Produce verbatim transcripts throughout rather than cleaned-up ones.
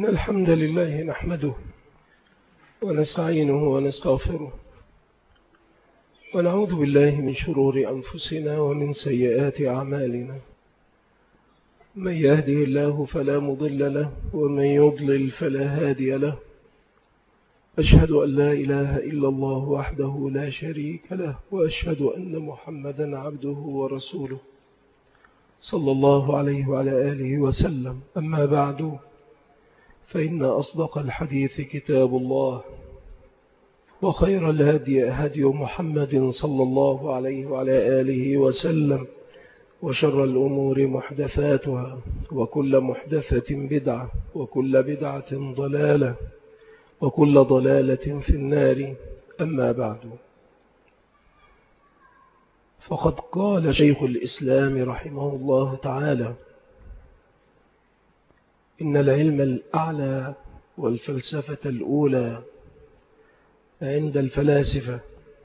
إن الحمد لله نحمده ونستعينه ونستغفره ونعوذ بالله من شرور أنفسنا ومن سيئات أعمالنا. من يهده الله فلا مضل له ومن يضلل فلا هادي له. أشهد أن لا إله إلا الله وحده لا شريك له، وأشهد أن محمدا عبده ورسوله صلى الله عليه وعلى آله وسلم. أما بعد، فإن أصدق الحديث كتاب الله، وخير الهدي هدي محمد صلى الله عليه وعلى آله وسلم، وشر الأمور محدثاتها، وكل محدثة بدعة، وكل بدعة ضلالة، وكل ضلالة في النار. أما بعد، فقد قال شيخ الإسلام رحمه الله تعالى: إن العلم الأعلى والفلسفة الأولى عند الفلاسفة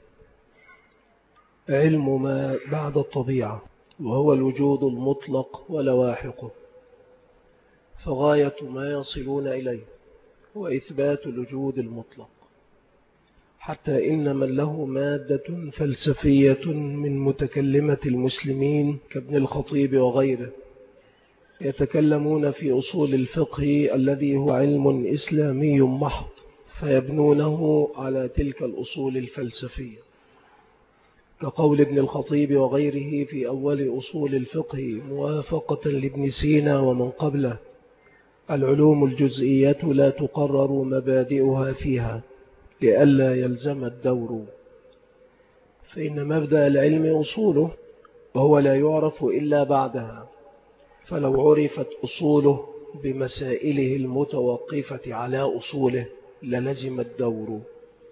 علم ما بعد الطبيعة، وهو الوجود المطلق ولواحقه، فغاية ما يصلون إليه هو إثبات الوجود المطلق، حتى إن من له مادة فلسفية من متكلمة المسلمين كابن الخطيب وغيره يتكلمون في أصول الفقه الذي هو علم إسلامي محض، فيبنونه على تلك الأصول الفلسفية، كقول ابن الخطيب وغيره في أول أصول الفقه موافقة لابن سينا ومن قبله: العلوم الجزئية لا تقرر مبادئها فيها لئلا يلزم الدور، فإن مبدأ العلم أصوله، وهو لا يعرف إلا بعدها، فلو عرفت أصوله بمسائله المتوقفة على أصوله للزم الدور،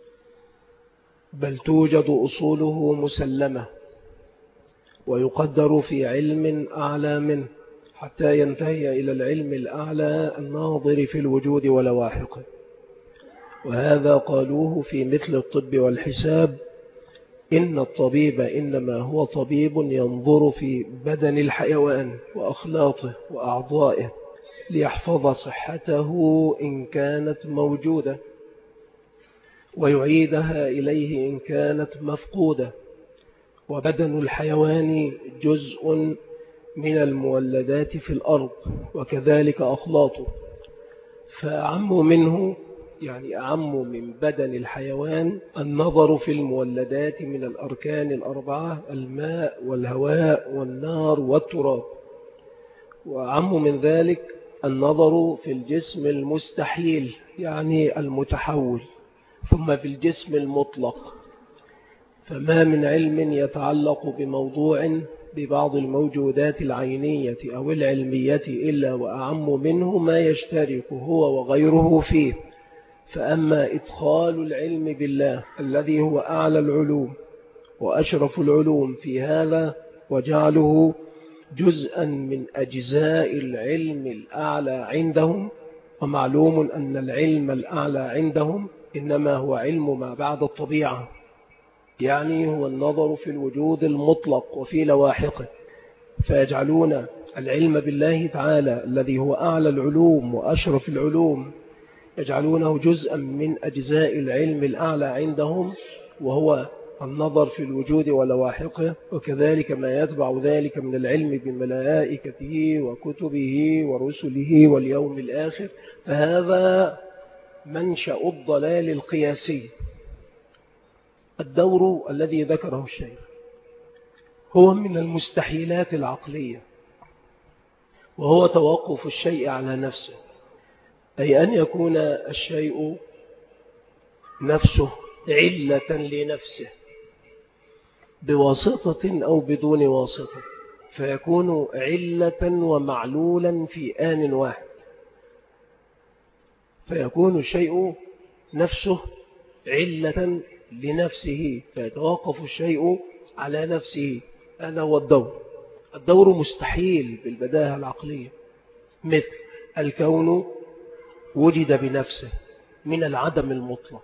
بل توجد أصوله مسلمة ويقدر في علم أعلى منه حتى ينتهي إلى العلم الأعلى الناظر في الوجود ولواحقه. وهذا قالوه في مثل الطب والحساب: إن الطبيب إنما هو طبيب ينظر في بدن الحيوان وأخلاطه وأعضائه ليحفظ صحته إن كانت موجودة، ويعيدها إليه إن كانت مفقودة. وبدن الحيوان جزء من المولدات في الأرض، وكذلك أخلاطه، فأعم منه، يعني أعم من بدن الحيوان، النظر في المولدات من الأركان الأربعة: الماء والهواء والنار والتراب. وأعم من ذلك النظر في الجسم المستحيل، يعني المتحول، ثم في الجسم المطلق. فما من علم يتعلق بموضوع ببعض الموجودات العينية أو العلمية إلا وأعم منه ما يشترك هو وغيره فيه. فأما إدخال العلم بالله الذي هو أعلى العلوم وأشرف العلوم في هذا، وجعله جزءا من أجزاء العلم الأعلى عندهم، ومعلوم أن العلم الأعلى عندهم إنما هو علم ما بعد الطبيعة، يعني هو النظر في الوجود المطلق وفي لواحقه، فيجعلون العلم بالله تعالى الذي هو أعلى العلوم وأشرف العلوم يجعلونه جزءا من أجزاء العلم الأعلى عندهم، وهو النظر في الوجود ولواحقه، وكذلك ما يتبع ذلك من العلم بملائكته وكتبه ورسله واليوم الآخر. فهذا منشأ الضلال القياسي. الدور الذي ذكره الشيخ هو من المستحيلات العقلية، وهو توقف الشيء على نفسه، أي أن يكون الشيء نفسه علة لنفسه بواسطة أو بدون واسطة، فيكون علة ومعلولا في آن واحد، فيكون الشيء نفسه علة لنفسه، فيتوقف الشيء على نفسه. هذا هو الدور. الدور مستحيل بالبداهة العقلية، مثل الكون وجد بنفسه من العدم المطلق،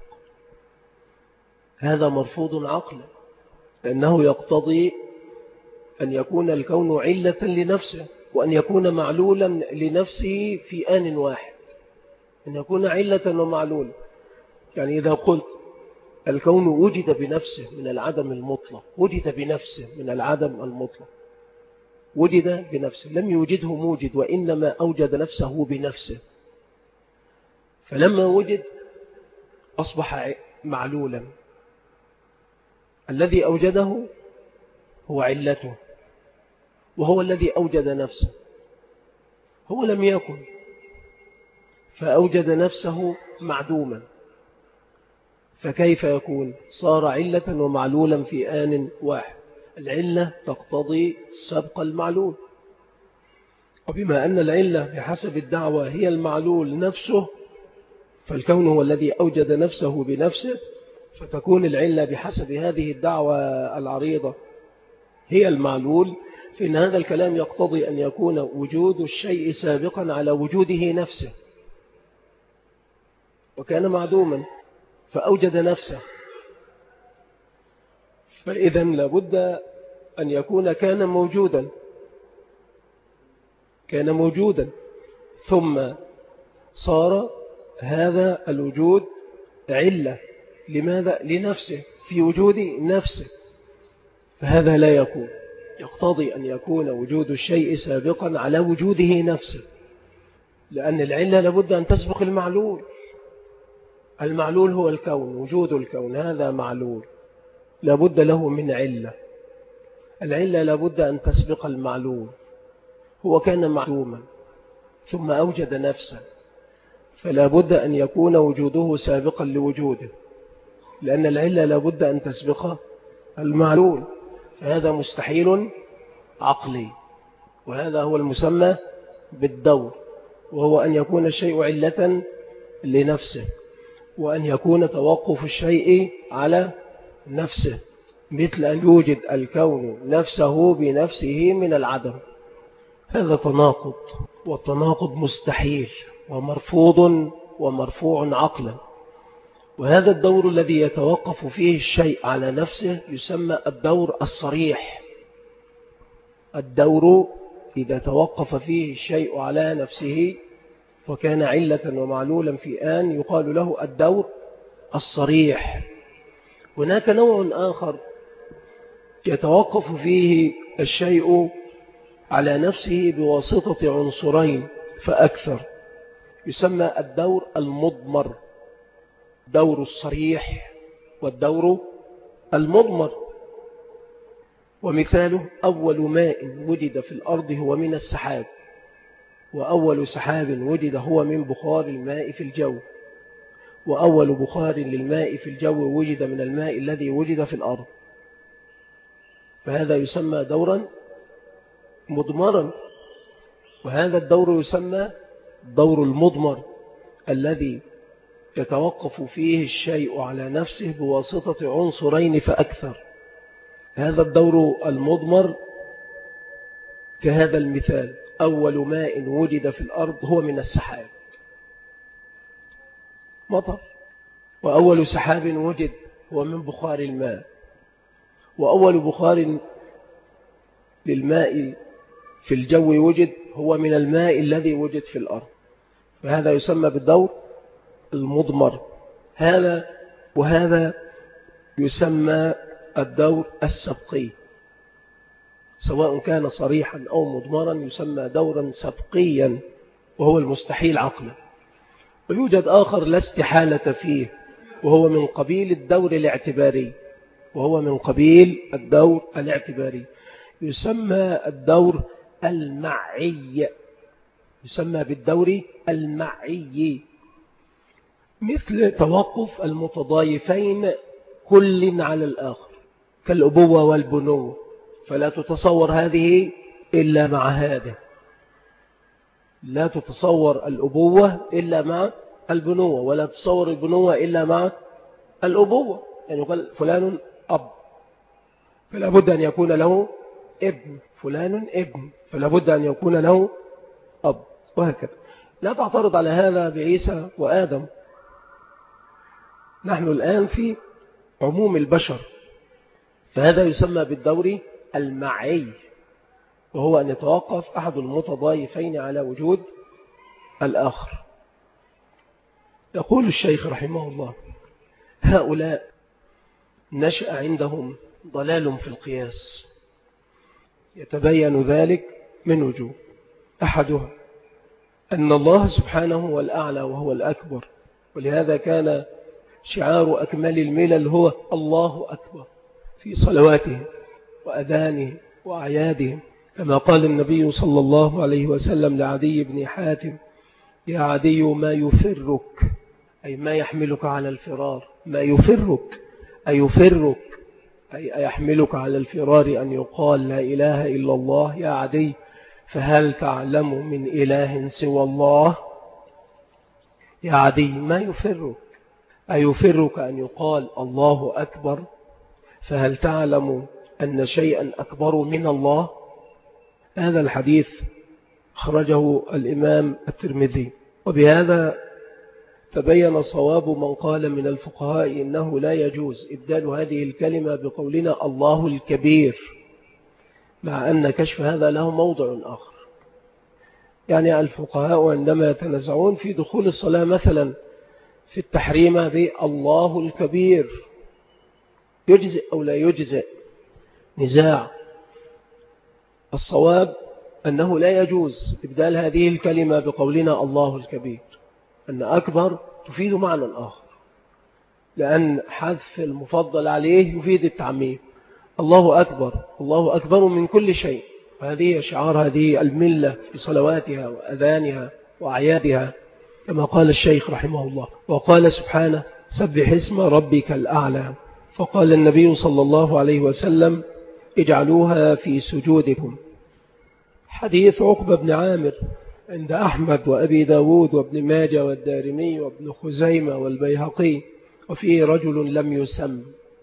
هذا مرفوض عقلا، لأنه يقتضي أن يكون الكون علة لنفسه، وأن يكون معلولا لنفسه في آن واحد. أن يكون علة ومعلول. يعني إذا قلت الكون وجد بنفسه من العدم المطلق، وجد بنفسه من العدم المطلق، وجد بنفسه، لم يوجده موجد وإنما أوجد نفسه بنفسه، فلما وجد أصبح معلولا. الذي أوجده هو علته، وهو الذي أوجد نفسه. هو لم يكن فأوجد نفسه معدوما، فكيف يكون؟ صار علة ومعلولا في آن واحد. العلة تقتضي سبق المعلول، وبما أن العلة بحسب الدعوة هي المعلول نفسه، فالكون هو الذي أوجد نفسه بنفسه، فتكون العلة بحسب هذه الدعوة العريضة هي المعلول. فإن هذا الكلام يقتضي أن يكون وجود الشيء سابقا على وجوده نفسه، وكان معدوما فأوجد نفسه، فإذا لابد أن يكون كان موجودا كان موجودا ثم صار هذا الوجود علة. لماذا؟ لنفسه، في وجود نفسه، فهذا لا يكون. يقتضي أن يكون وجود الشيء سابقا على وجوده نفسه، لأن العلة لابد أن تسبق المعلول. المعلول هو الكون، وجود الكون هذا معلول، لابد له من علة. العلة لابد أن تسبق المعلول. هو كان معدوما ثم أوجد نفسه، فلا بد أن يكون وجوده سابقا لوجوده، لأن العلة لا بد أن تسبق المعلول، فهذا مستحيل عقلي. وهذا هو المسمى بالدور، وهو أن يكون الشيء علة لنفسه، وأن يكون توقف الشيء على نفسه، مثل أن يوجد الكون نفسه بنفسه من العدم. هذا تناقض، والتناقض مستحيل ومرفوض ومرفوع عقلا. وهذا الدور الذي يتوقف فيه الشيء على نفسه يسمى الدور الصريح. الدور إذا توقف فيه الشيء على نفسه وكان علة ومعلولا في آن يقال له الدور الصريح. هناك نوع آخر يتوقف فيه الشيء على نفسه بواسطة عنصرين فأكثر، يسمى الدور المضمر. دور الصريح والدور المضمر. ومثاله أول ماء وجد في الأرض هو من السحاب، وأول سحاب وجد هو من بخار الماء في الجو، وأول بخار للماء في الجو وجد من الماء الذي وجد في الأرض. فهذا يسمى دورا مضمرا. وهذا الدور يسمى دور المضمر، الذي يتوقف فيه الشيء على نفسه بواسطة عنصرين فأكثر. هذا الدور المضمر كهذا المثال: أول ماء وجد في الأرض هو من السحاب، مطر. وأول سحاب وجد هو من بخار الماء، وأول بخار للماء في الجو وجد هو من الماء الذي وجد في الأرض. فهذا يسمى بالدور المضمر. هذا وهذا يسمى الدور السبقي، سواء كان صريحا أو مضمرا يسمى دورا سبقيا، وهو المستحيل عقلا. ويوجد آخر لا استحالة فيه، وهو من قبيل الدور الاعتباري وهو من قبيل الدور الاعتباري يسمى الدور المعي. يسمى بالدور المعي، مثل توقف المتضايفين كل على الآخر كالأبوة والبنوة، فلا تتصور هذه إلا مع هذا، لا تتصور الأبوة إلا مع البنوة، ولا تتصور البنوة إلا مع الأبوة. يعني يقول فلان أب، فلا بد أن يكون له ابن، فلان ابن، فلا بد أن يكون له أب، وهكذا. لا تعترض على هذا بعيسى وآدم. نحن الآن في عموم البشر، فهذا يسمى بالدور المعي، وهو أن يتوقف أحد المتضايفين على وجود الآخر. يقول الشيخ رحمه الله: هؤلاء نشأ عندهم ضلال في القياس، يتبين ذلك من وجوه. أحدها أن الله سبحانه هو الأعلى وهو الأكبر، ولهذا كان شعار أكمل الملل هو الله أكبر في صلواته وأذانه وأعياده، كما قال النبي صلى الله عليه وسلم لعدي بن حاتم: يا عدي ما يفرك، أي ما يحملك على الفرار، ما يفرك أي يفرك أي يحملك على الفرار أن يقال لا إله إلا الله. يا عدي فهل تعلم من إله سوى الله؟ يا عدي ما يفرك أي يفرك أن يقال الله أكبر، فهل تعلم أن شيئا أكبر من الله؟ هذا الحديث خرجه الإمام الترمذي. وبهذا تبين صواب من قال من الفقهاء إنه لا يجوز إبدال هذه الكلمة بقولنا الله الكبير، مع أن كشف هذا له موضع آخر. يعني الفقهاء عندما يتنازعون في دخول الصلاة مثلا في التحريم بالله الكبير، يجزئ أو لا يجزئ، نزاع. الصواب أنه لا يجوز إبدال هذه الكلمة بقولنا الله الكبير، أن أكبر تفيد معنى آخر، لأن حذف المفضل عليه يفيد التعميم. الله أكبر، الله أكبر من كل شيء، وهذه شعار هذه الملة في صلواتها وأذانها وأعيادها، كما قال الشيخ رحمه الله. وقال سبحانه: سبح اسم ربك الأعلى. فقال النبي صلى الله عليه وسلم: اجعلوها في سجودكم. حديث عقبة بن عامر عند أحمد وأبي داود وابن ماجه والدارمي وابن خزيمة والبيهقي، وفيه رجل لم يسم،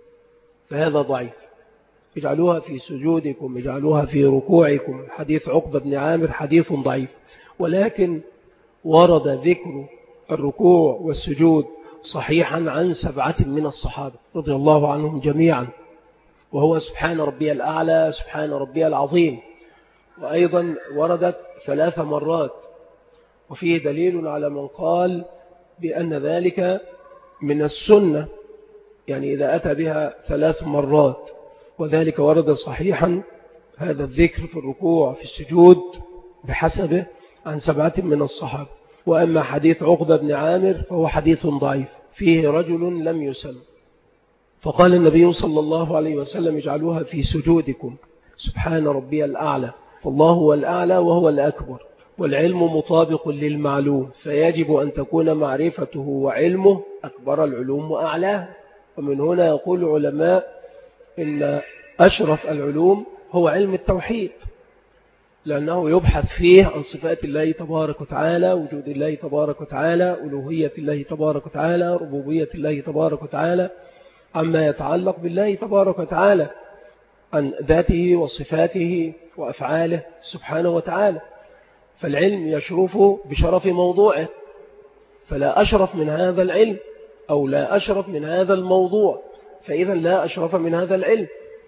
فهذا ضعيف. اجعلوها في سجودكم، اجعلوها في ركوعكم. حديث عقبة بن عامر حديث ضعيف، ولكن ورد ذكر الركوع والسجود صحيحا عن سبعة من الصحابة رضي الله عنهم جميعا، وهو سبحان ربي الأعلى، سبحان ربي العظيم. وأيضا وردت ثلاث مرات، وفيه دليل على من قال بأن ذلك من السنة، يعني إذا أتى بها ثلاث مرات، وذلك ورد صحيحا هذا الذكر في الركوع في السجود بحسبه عن سبعة من الصحابة. وأما حديث عقبة بن عامر فهو حديث ضعيف فيه رجل لم يسم. فقال النبي صلى الله عليه وسلم: اجعلوها في سجودكم، سبحان ربي الأعلى. فالله هو الأعلى وهو الأكبر، والعلم مطابق للمعلوم، فيجب أن تكون معرفته وعلمه أكبر العلوم وأعلاه. ومن هنا يقول العلماء إن أشرف العلوم هو علم التوحيد، لأنه يبحث فيه عن صفات الله تبارك وتعالى، وجود الله تبارك وتعالى، ألوهية الله تبارك وتعالى، ربوبية الله تبارك وتعالى، عما يتعلق بالله تبارك وتعالى عن ذاته وصفاته وأفعاله سبحانه وتعالى. فالعلم يشرف بشرف موضوعه، فلا أشرف من هذا العلم أو لا أشرف من هذا الموضوع، فإذا لا أشرف من هذا العلم.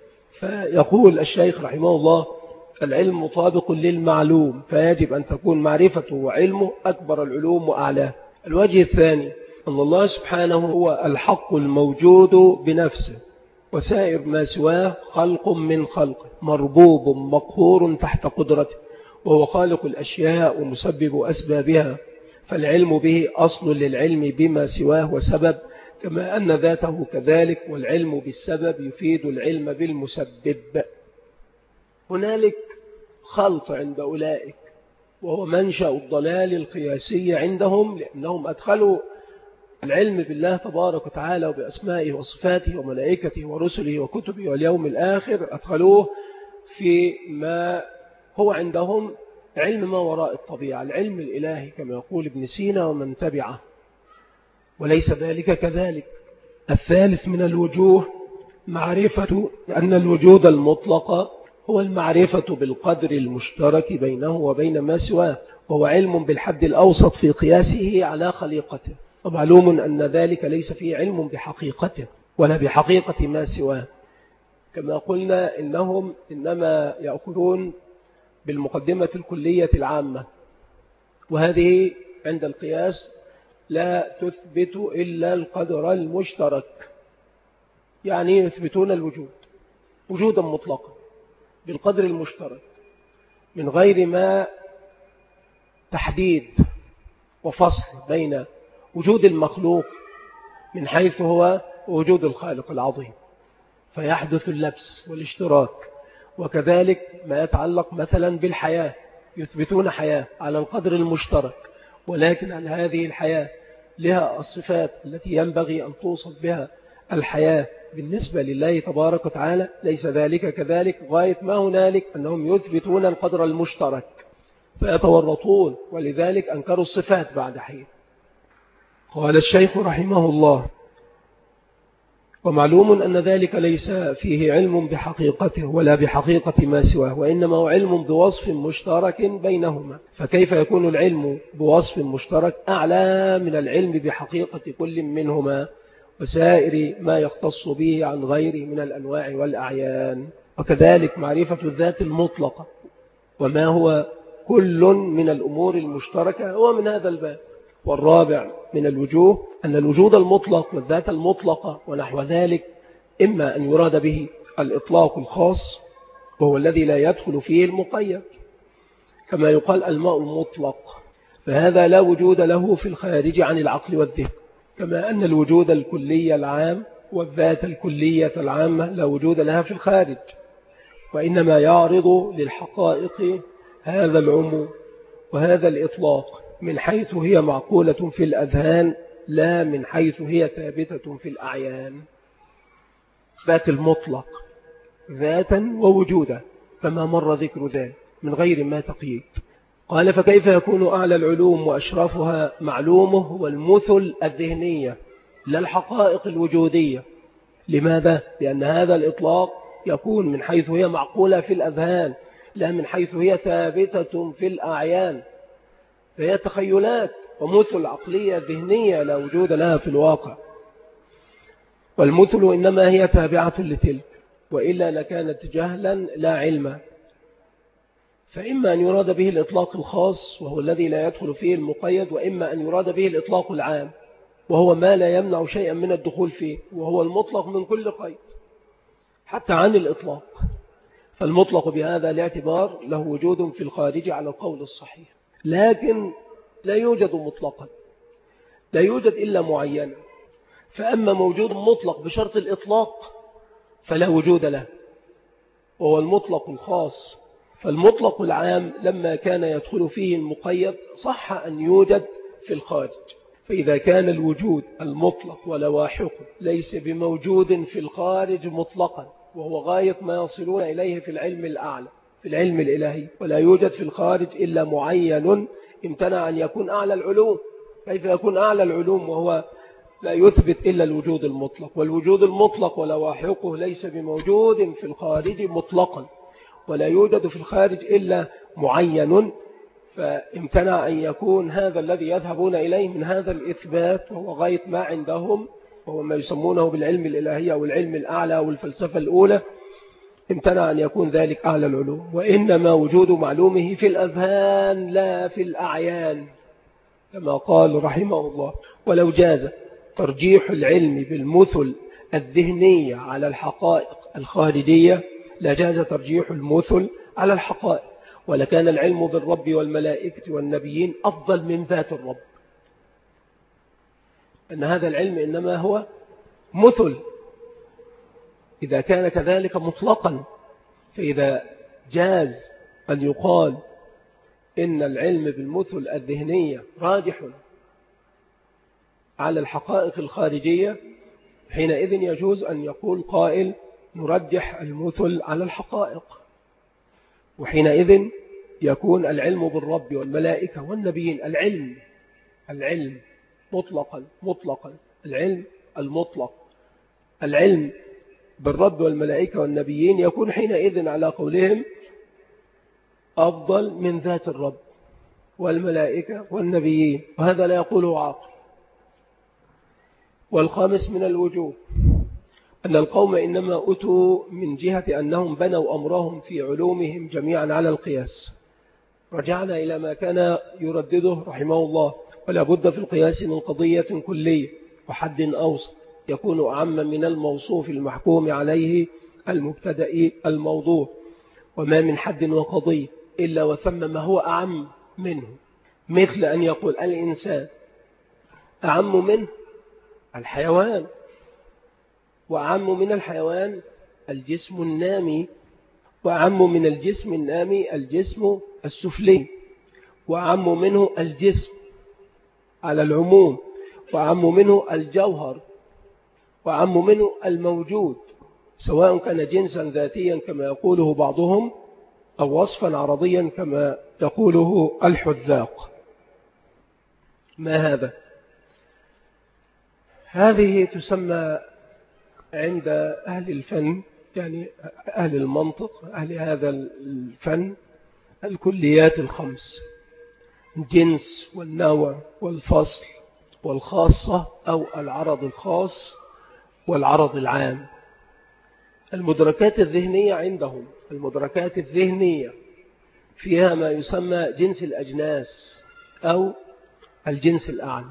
فيقول الشيخ رحمه الله: العلم مطابق للمعلوم، فيجب أن تكون معرفته وعلمه أكبر العلوم وأعلاه. الوجه الثاني أن الله سبحانه هو الحق الموجود بنفسه، وسائر ما سواه خلق من خلقه، مربوب مقهور تحت قدرته، وهو خالق الأشياء ومسبب أسبابها، فالعلم به أصل للعلم بما سواه وسبب، كما أن ذاته كذلك، والعلم بالسبب يفيد العلم بالمسبب. هنالك خلط عند أولئك، وهو منشأ الضلال القياسي عندهم، لأنهم أدخلوا العلم بالله تبارك وتعالى وبأسمائه وصفاته وملائكته ورسله وكتبه واليوم الآخر، أدخلوه في ما هو عندهم علم ما وراء الطبيعة، العلم الإلهي كما يقول ابن سينا ومن تبعه، وليس ذلك كذلك. الثالث من الوجوه معرفة أن الوجود المطلق هو المعرفة بالقدر المشترك بينه وبين ما سواه، وهو علم بالحد الأوسط في قياسه على خليقته، ومعلوم أن ذلك ليس فيه علم بحقيقته ولا بحقيقة ما سواه. كما قلنا إنهم إنما يأخذون بالمقدمة الكلية العامة، وهذه عند القياس لا تثبت إلا القدر المشترك. يعني يثبتون الوجود وجودا مطلقا بالقدر المشترك من غير ما تحديد وفصل بين وجود المخلوق من حيث هو وجود الخالق العظيم، فيحدث اللبس والاشتراك. وكذلك ما يتعلق مثلا بالحياة، يثبتون حياة على القدر المشترك، ولكن هل هذه الحياة لها الصفات التي ينبغي أن توصف بها الحياة بالنسبة لله تبارك وتعالى؟ ليس ذلك كذلك. غاية ما هنالك أنهم يثبتون القدر المشترك فيتورطون، ولذلك أنكروا الصفات بعد حين. قال الشيخ رحمه الله: ومعلوم أن ذلك ليس فيه علم بحقيقته ولا بحقيقة ما سواه، وإنما هو علم بوصف مشترك بينهما. فكيف يكون العلم بوصف مشترك أعلى من العلم بحقيقة كل منهما وسائر ما يختص به عن غيره من الأنواع والأعيان؟ وكذلك معرفة الذات المطلقة وما هو كل من الأمور المشتركة هو من هذا الباب. والرابع من الوجوه أن الوجود المطلق والذات المطلقة ونحو ذلك إما أن يراد به الإطلاق الخاص وهو الذي لا يدخل فيه المقيد، كما يقال الماء المطلق، فهذا لا وجود له في الخارج عن العقل والذهن، كما أن الوجود الكلي العام والذات الكلية العامة لا وجود لها في الخارج، وإنما يعرض للحقائق هذا العموم وهذا الإطلاق من حيث هي معقولة في الأذهان لا من حيث هي ثابتة في الأعيان. ذات المطلق ذاتا ووجودا كما مر ذكر ذلك من غير ما تقييد. قال: فكيف يكون أعلى العلوم وأشرفها معلومه هو المثل الذهنية لا الحقائق الوجودية؟ لماذا؟ لأن هذا الإطلاق يكون من حيث هي معقولة في الأذهان لا من حيث هي ثابتة في الأعيان، فهي تخيلات ومثل عقلية ذهنية لا وجود لها في الواقع. والمثل إنما هي تابعة لتلك، وإلا لكانت جهلا لا علما. فإما أن يراد به الإطلاق الخاص وهو الذي لا يدخل فيه المقيد، وإما أن يراد به الإطلاق العام وهو ما لا يمنع شيئا من الدخول فيه، وهو المطلق من كل قيد حتى عن الإطلاق. فالمطلق بهذا الاعتبار له وجود في الخارج على القول الصحيح، لكن لا يوجد مطلقا، لا يوجد إلا معينا. فأما موجود مطلق بشرط الإطلاق فلا وجود له، وهو المطلق الخاص. فالمطلق العام لما كان يدخل فيه المقيد صح أن يوجد في الخارج. فإذا كان الوجود المطلق ولواحقه ليس بموجود في الخارج مطلقا، وهو غاية ما يصلون إليه في العلم الأعلى في العلم الإلهي، ولا يوجد في الخارج إلا معين، امتنع أن يكون أعلى العلوم. كيف يكون أعلى العلوم وهو لا يثبت إلا الوجود المطلق؟ والوجود المطلق ولواحقه ليس بموجود في الخارج مطلقا، ولا يوجد في الخارج إلا معين، فامتنع أن يكون هذا الذي يذهبون إليه من هذا الإثبات، وهو غاية ما عندهم، وهو ما يسمونه بالعلم الإلهي أو العلم الأعلى أو الفلسفة الأولى، امتنع أن يكون ذلك أعلى العلوم. وإنما وجود معلومه في الأذهان لا في الأعيان، كما قال رحمه الله: ولو جاز ترجيح العلم بالمثل الذهنية على الحقائق الخارجية لجاز ترجيح المثل على الحقائق، ولكان العلم بالرب والملائكة والنبيين أفضل من ذات الرب، أن هذا العلم إنما هو مثل إذا كان كذلك مطلقا. فإذا جاز أن يقال إن العلم بالمثل الذهنية راجح على الحقائق الخارجية، حينئذ يجوز أن يقول قائل نرجح المثل على الحقائق، وحينئذ يكون العلم بالرب والملائكة والنبيين العلم العلم مطلقا مطلقا العلم المطلق العلم بالرب والملائكة والنبيين يكون حينئذ على قولهم أفضل من ذات الرب والملائكة والنبيين، وهذا لا يقوله عاقل. والخامس من الوجوه أن القوم إنما أتوا من جهة أنهم بنوا أمرهم في علومهم جميعا على القياس. رجعنا إلى ما كان يردده رحمه الله ولا بد في القياس من قضية كلية وحد أوسط يكون أعم من الموصوف المحكوم عليه المبتدأ الموضوع، وما من حد وقضية إلا وثم ما هو أعم منه، مثل أن يقول الإنسان أعم منه الحيوان، وأعم من الحيوان الجسم النامي، وأعم من الجسم النامي الجسم السفلي، وأعم منه الجسم على العموم، وأعم منه الجوهر، وأعم منه الموجود، سواء كان جنسا ذاتيا كما يقوله بعضهم أو وصفا عرضيا كما يقوله الحذاق. ما هذا؟ هذه تسمى عند أهل الفن، يعني أهل المنطق، أهل هذا الفن، الكليات الخمس: الجنس والنوع والفصل والخاصة أو العرض الخاص والعرض العام. المدركات الذهنية عندهم، المدركات الذهنية فيها ما يسمى جنس الأجناس أو الجنس الأعلى.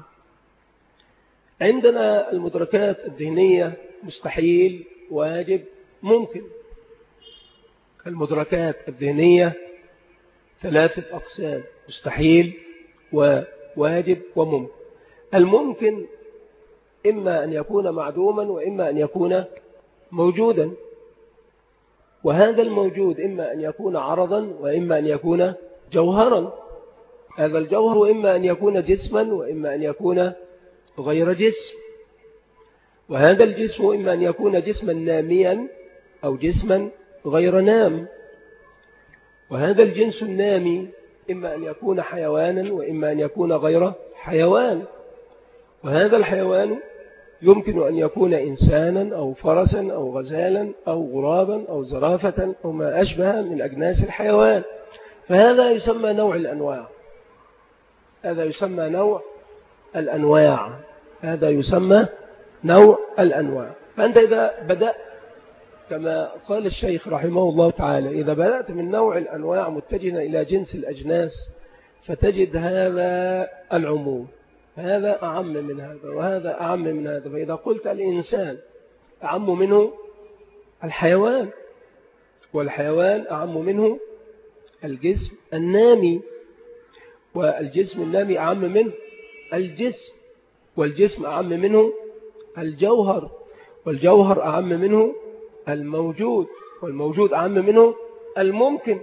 عندنا المدركات الذهنية مستحيل، واجب، ممكن. المدركات الذهنية ثلاثة أقسام: مستحيل وواجب وممكن. الممكن إما أن يكون معدوما وإما أن يكون موجودا، وهذا الموجود إما أن يكون عرضا وإما أن يكون جوهرا. هذا الجوهر إما أن يكون جسما وإما أن يكون غير جسم، وهذا الجسم إما أن يكون جسما ناميا أو جسما غير نام، وهذا الجنس النامي إما أن يكون حيوانا وإما أن يكون غير حيوان، وهذا الحيوان يمكن أن يكون إنسانا أو فرسا أو غزالا أو غرابا أو زرافة أو ما أشبه من أجناس الحيوان. فهذا يسمى نوع الأنواع، هذا يسمى نوع الأنواع، هذا يسمى نوع الأنواع. فأنت إذا بدأت كما قال الشيخ رحمه الله تعالى، إذا بدأت من نوع الأنواع متجها إلى جنس الأجناس فتجد هذا العموم، هذا أعم من هذا وهذا أعم من هذا. فإذا قلت الإنسان أعم منه الحيوان، والحيوان أعم منه الجسم النامي، والجسم النامي أعم منه الجسم، والجسم أعم منه الجوهر، والجوهر أعم منه الموجود، والموجود أعم منه الممكن.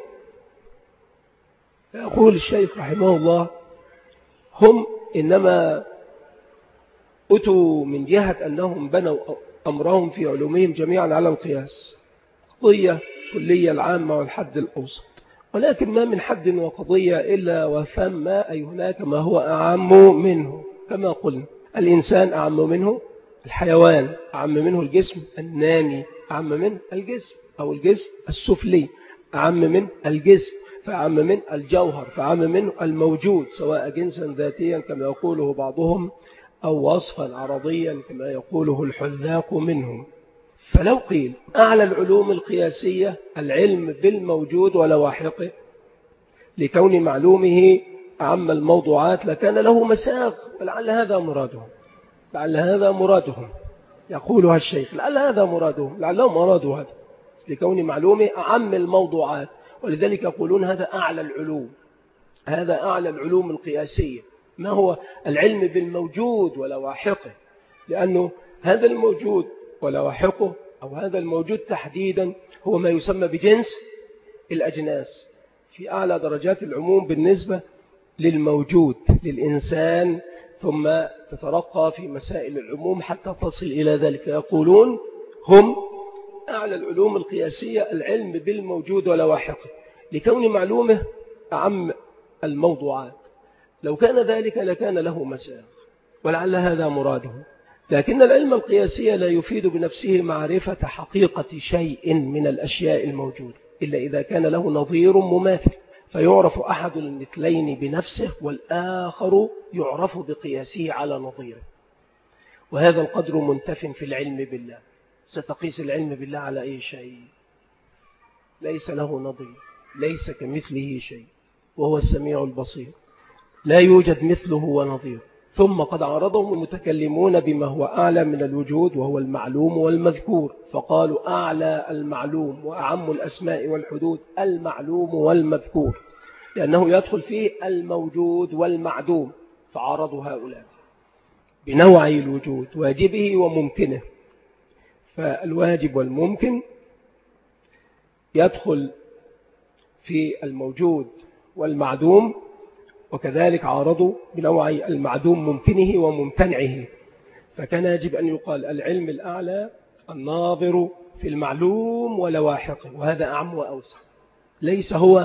يقول الشيخ رحمه الله: هم إنما أتوا من جهة أنهم بنوا أمرهم في علومهم جميعا على القياس، قضية كلية العامة والحد الأوسط، ولكن ما من حد وقضية إلا وثم أي هناك ما هو أعم منه. كما قلنا الإنسان أعم منه الحيوان، أعم منه الجسم النامي، أعم منه الجسم أو الجسم السفلي، أعم منه الجسم، فأعم من الجوهر، فأعم منه الموجود، سواء جنسا ذاتيا كما يقوله بعضهم أو وصفا عرضيا كما يقوله الحذاق منهم. فلو قيل أعلى العلوم القياسية العلم بالموجود ولواحقه لكون معلومه أعم الموضوعات لكان له مساغ، ولعل هذا مرادهم، لعل هذا مرادهم، يقولها الشيخ، لعل هذا مرادهم، لعلهم مرادوا هذا لكون معلومه أعم الموضوعات، ولذلك يقولون هذا أعلى العلوم، هذا أعلى العلوم القياسية. ما هو العلم بالموجود ولواحقه؟ لأنه هذا الموجود ولواحقه أو هذا الموجود تحديدا هو ما يسمى بجنس الأجناس في أعلى درجات العموم بالنسبة للموجود للإنسان، ثم تترقى في مسائل العموم حتى تصل إلى ذلك. يقولون هم أعلى العلوم القياسية العلم بالموجود ولواحقه لكون معلومه أعم الموضوعات. لو كان ذلك لكان له مساغ، ولعل هذا مراده، لكن العلم القياسي لا يفيد بنفسه معرفة حقيقة شيء من الأشياء الموجودة إلا إذا كان له نظير مماثل، فيعرف أحد المثلين بنفسه والآخر يعرف بقياسه على نظيره، وهذا القدر منتف في العلم بالله. ستقيس العلم بالله على أي شيء؟ ليس له نظير، ليس كمثله شيء، وهو السميع البصير. لا يوجد مثله ونظيره. ثم قد عرضهم المتكلمون بما هو أعلى من الوجود وهو المعلوم والمذكور، فقالوا أعلى المعلوم وأعم الأسماء والحدود المعلوم والمذكور، لأنه يدخل فيه الموجود والمعدوم. فعرضوا هؤلاء بنوعي الوجود، واجبه وممكنه. فالواجب والممكن يدخل في الموجود والمعدوم، وكذلك عارضوا بنوعي المعدوم ممكنه وممتنعه. فكان يجب أن يقال العلم الأعلى الناظر في المعلوم ولواحقه، وهذا أعم وأوسع. ليس هو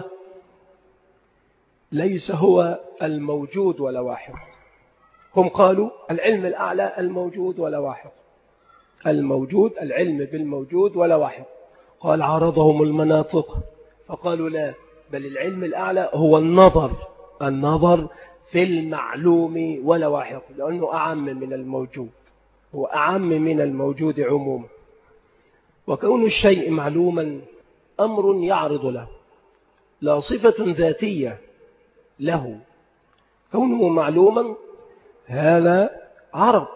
ليس هو الموجود ولواحقه. هم قالوا العلم الأعلى الموجود ولواحقه، الموجود العلم بالموجود ولواحقه. قال عارضهم المناطق فقالوا لا، بل العلم الأعلى هو النظر النظر في المعلوم ولواحقه، لأنه أعم من الموجود، هو أعم من الموجود عموما. وكون الشيء معلوما أمر يعرض له، لا صفة ذاتية له. كونه معلوما هذا عرض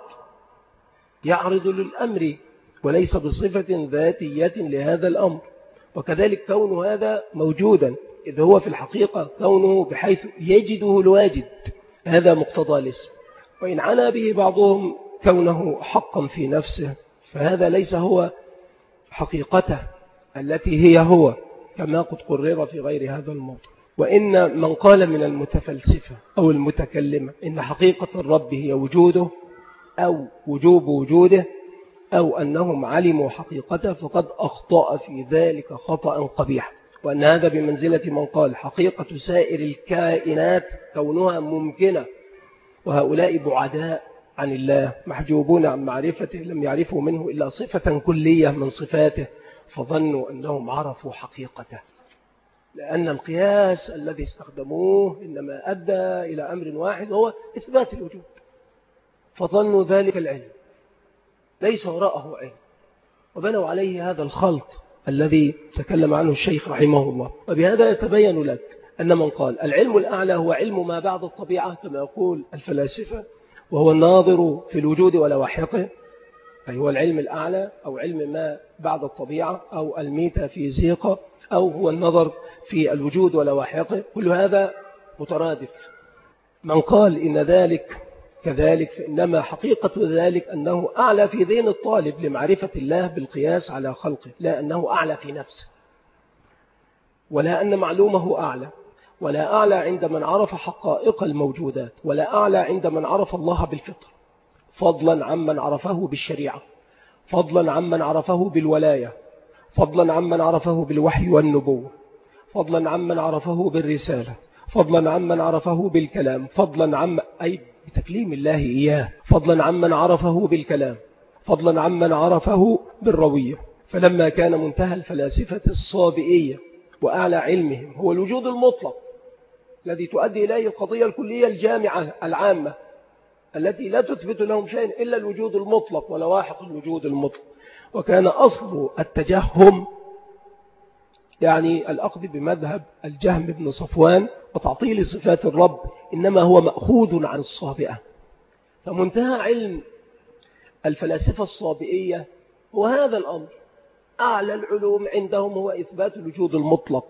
يعرض للأمر وليس بصفة ذاتية لهذا الأمر. وكذلك كون هذا موجودا، إذ هو في الحقيقة كونه بحيث يجده الواجد، هذا مقتضى الاسم. وإن عنا به بعضهم كونه حقا في نفسه، فهذا ليس هو حقيقته التي هي هو، كما قد قرر في غير هذا الموضوع. وإن من قال من المتفلسفة أو المتكلمة إن حقيقة الرب هي وجوده أو وجوب وجوده أو أنهم علموا حقيقته، فقد أخطأ في ذلك خطأ قبيح. وأن هذا بمنزلة من قال حقيقة سائر الكائنات كونها ممكنة، وهؤلاء بعداء عن الله محجوبون عن معرفته، لم يعرفوا منه إلا صفة كلية من صفاته، فظنوا أنهم عرفوا حقيقته، لأن القياس الذي استخدموه إنما أدى إلى أمر واحد هو إثبات الوجود، فظنوا ذلك العلم ليس وراءه علم، وبنوا عليه هذا الخلط الذي تكلم عنه الشيخ رحمه الله. وبهذا يتبين لك أن من قال العلم الأعلى هو علم ما بعد الطبيعة كما يقول الفلاسفة، وهو الناظر في الوجود ولواحقه، أي هو العلم الأعلى أو علم ما بعد الطبيعة أو الميتافيزيقا، أو هو النظر في الوجود ولواحقه، كل هذا مترادف. من قال إن ذلك كذلك فإنما حقيقة ذلك أنه أعلى في ذهن الطالب لمعرفة الله بالقياس على خلقه، لا أنه أعلى في نفسه، ولا أن معلومه أعلى، ولا أعلى عند من عرف حقائق الموجودات، ولا أعلى عند من عرف الله بالفطر، فضلا عمن عرفه بالشريعة، فضلا عمن عرفه بالولاية، فضلا عمن عرفه بالوحي والنبوة، فضلا عمن عرفه بالرسالة، فضلا عمن عرفه بالكلام، فضلا عمن أي بتكليم الله إياه، فضلا عمن عرفه بالكلام، فضلا عمن عرفه بالروية. فلما كان منتهى الفلاسفة الصابئية وأعلى علمهم هو الوجود المطلق الذي تؤدي إليه القضية الكلية الجامعة العامة التي لا تثبت لهم شيء إلا الوجود المطلق ولواحق الوجود المطلق، وكان أصل التجهم يعني الأخذ بمذهب الجهم بن صفوان وتعطيل صفات الرب إنما هو مأخوذ عن الصابئة. فمنتهى علم الفلاسفة الصابئية هو هذا الأمر، أعلى العلوم عندهم هو إثبات الوجود المطلق.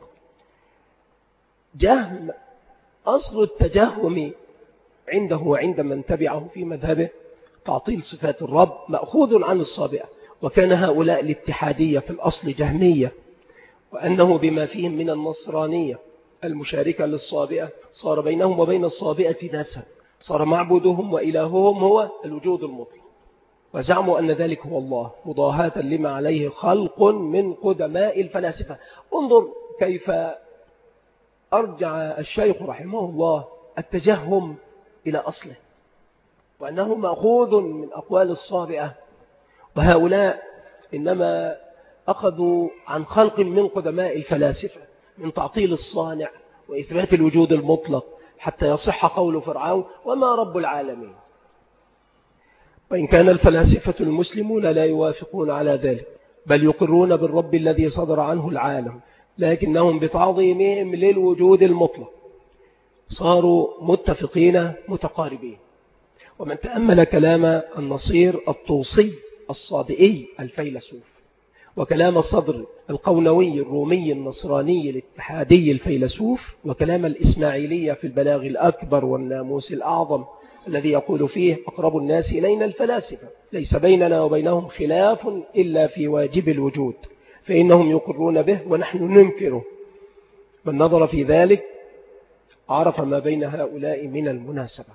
جهم أصل التجهم عنده وعند من تبعه في مذهبه تعطيل صفات الرب مأخوذ عن الصابئة. وكان هؤلاء الاتحادية في الأصل جهمية، وأنه بما فيهم من النصرانية المشاركة للصابئة صار بينهم وبين الصابئة نسب، صار معبودهم وإلههم هو الوجود المطلق، وزعموا أن ذلك هو الله، مضاهاة لما عليه خلق من قدماء الفلاسفة. انظر كيف أرجع الشيخ رحمه الله التجهم إلى أصله، وأنه مأخوذ من أقوال الصابئة، وهؤلاء إنما أخذوا عن خلق من قدماء الفلاسفة من تعطيل الصانع وإثبات الوجود المطلق حتى يصح قول فرعون وما رب العالمين. وإن كان الفلاسفة المسلمون لا يوافقون على ذلك، بل يقرون بالرب الذي صدر عنه العالم، لكنهم بتعظيمهم للوجود المطلق صاروا متفقين متقاربين. ومن تأمل كلام النصير الطوسي الصابئي الفيلسوف، وكلام الصدر القونوي الرومي النصراني الاتحادي الفيلسوف، وكلام الإسماعيلية في البلاغ الأكبر والناموس الأعظم الذي يقول فيه أقرب الناس إلينا الفلاسفة، ليس بيننا وبينهم خلاف إلا في واجب الوجود، فإنهم يقرون به ونحن ننكره. من نظر في ذلك عرف ما بين هؤلاء من المناسبة.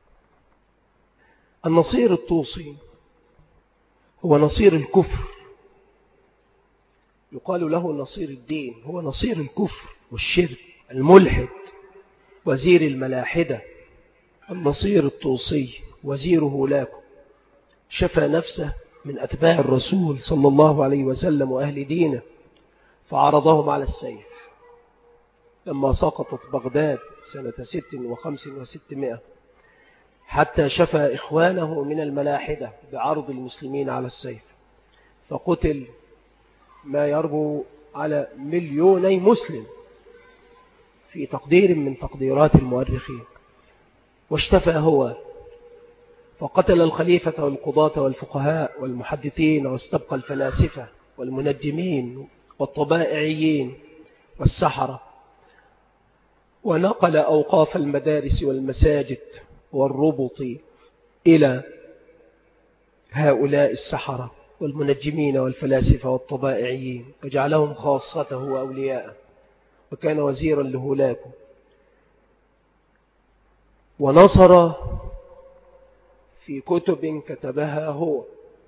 النصير الطوسي هو نصير الكفر، يقال له نصير الدين، هو نصير الكفر والشرك، الملحد، وزير الملاحدة. النصير الطوسي وزير هولاكو شفى نفسه من أتباع الرسول صلى الله عليه وسلم وأهل دينه، فعرضهم على السيف لما سقطت بغداد سنة ست وخمس وستمائة، حتى شفى إخوانه من الملاحدة بعرض المسلمين على السيف، فقتل ما يربو على مليوني مسلم في تقدير من تقديرات المؤرخين. واشتفى هو، فقتل الخليفة والقضاة والفقهاء والمحدثين، واستبقى الفلاسفة والمنجمين والطبائعيين والسحرة، ونقل أوقاف المدارس والمساجد والربط إلى هؤلاء السحرة والمنجمين والفلاسفة والطبائعيين، وجعلهم خاصته وأولياءه، وكان وزيرا لهولاكو. ونصر في كتب كتبها هو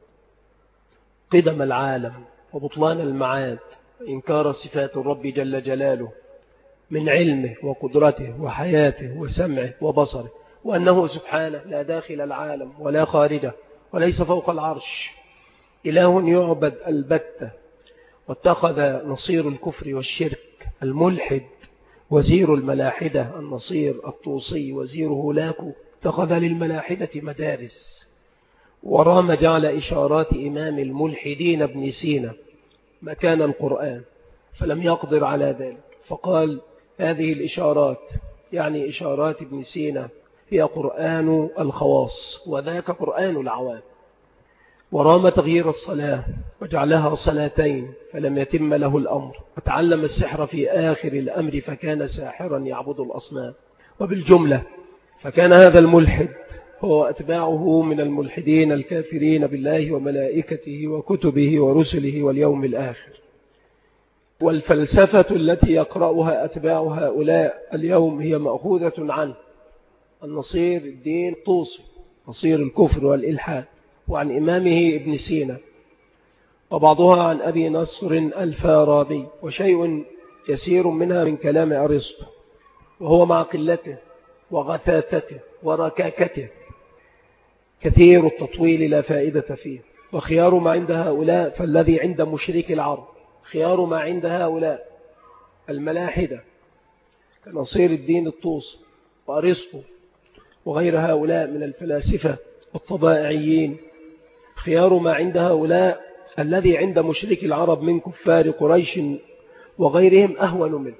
قدم العالم وبطلان المعاد وإنكار صفات الرب جل جلاله من علمه وقدرته وحياته وسمعه وبصره، وأنه سبحانه لا داخل العالم ولا خارجه، وليس فوق العرش، إله يعبد البتة. واتخذ نصير الكفر والشرك الملحد وزير الملاحدة النصير الطوسي وزير هولاكو، اتخذ للملاحدة مدارس، ورام جعل إشارات إمام الملحدين ابن سينا مكان القرآن، فلم يقدر على ذلك، فقال هذه الإشارات يعني إشارات ابن سينا هي قرآن الخواص وذاك قرآن العوام. ورام تغيير الصلاة وجعلها صلاتين، فلم يتم له الأمر، وتعلم السحر في آخر الأمر فكان ساحرا يعبد الأصنام. وبالجملة فكان هذا الملحد هو أتباعه من الملحدين الكافرين بالله وملائكته وكتبه ورسله واليوم الآخر. والفلسفة التي يقرأها أتباع هؤلاء اليوم هي مأخوذة عنه النصير الدين الطوسي، نصير الكفر والإلحاد، وعن إمامه ابن سينا، وبعضها عن أبي نصر الفارابي، وشيء يسير منها من كلام أرسطو، وهو مع قلته وغثاثته وركاكته كثير التطويل لا فائدة فيه. وخيار ما عند هؤلاء فالذي عند مشرك العرب، خيار ما عند هؤلاء الملاحدة كنصير الدين الطوسي وأرسطو وغير هؤلاء من الفلاسفة والطبائعيين، خيار ما عند هؤلاء الذي عند مشرك العرب من كفار قريش وغيرهم أهون منه.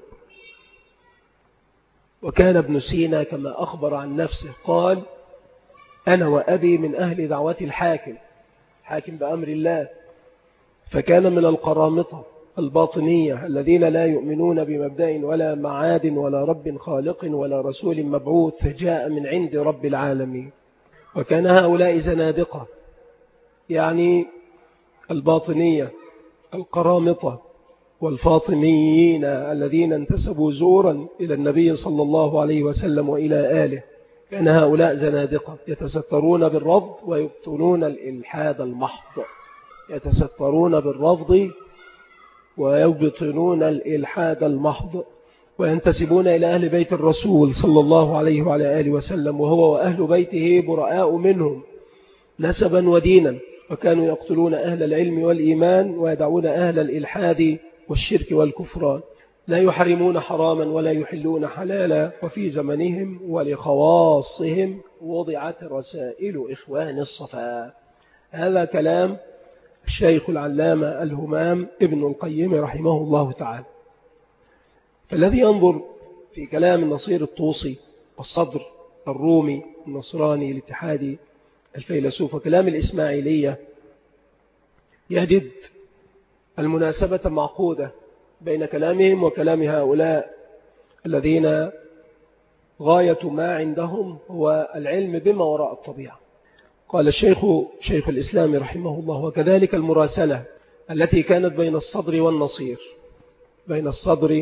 وكان ابن سينا كما أخبر عن نفسه قال أنا وأبي من أهل دعوة الحاكم، حاكم بأمر الله، فكان من القرامطة الباطنية الذين لا يؤمنون بمبدأ ولا معاد ولا رب خالق ولا رسول مبعوث جاء من عند رب العالمين. وكان هؤلاء زنادقة، يعني الباطنية القرامطة والفاطميين الذين انتسبوا زورا إلى النبي صلى الله عليه وسلم وإلى آله، كان هؤلاء زنادقة يتسترون بالرفض ويبطنون الإلحاد المحض، يتسترون بالرفض ويبطنون الإلحاد المحض، وينتسبون إلى أهل بيت الرسول صلى الله عليه وعلى آله وسلم، وهو وأهل بيته براء منهم نسبا ودينا، وكانوا يقتلون أهل العلم والإيمان ويدعون أهل الإلحاد والشرك والكفران، لا يحرمون حراما ولا يحلون حلالا. وفي زمنهم ولخواصهم وضعت رسائل إخوان الصفا. هذا كلام الشيخ العلامة الهمام ابن القيم رحمه الله تعالى. فالذي ينظر في كلام النصير الطوسي الصدر الرومي النصراني الاتحادي الفيلسوف وكلام الإسماعيلية يجد المناسبة معقودة بين كلامهم وكلام هؤلاء الذين غاية ما عندهم هو العلم بما وراء الطبيعة. قال الشيخ شيخ الإسلام رحمه الله: وكذلك المراسلة التي كانت بين الصدر والنصير، بين الصدر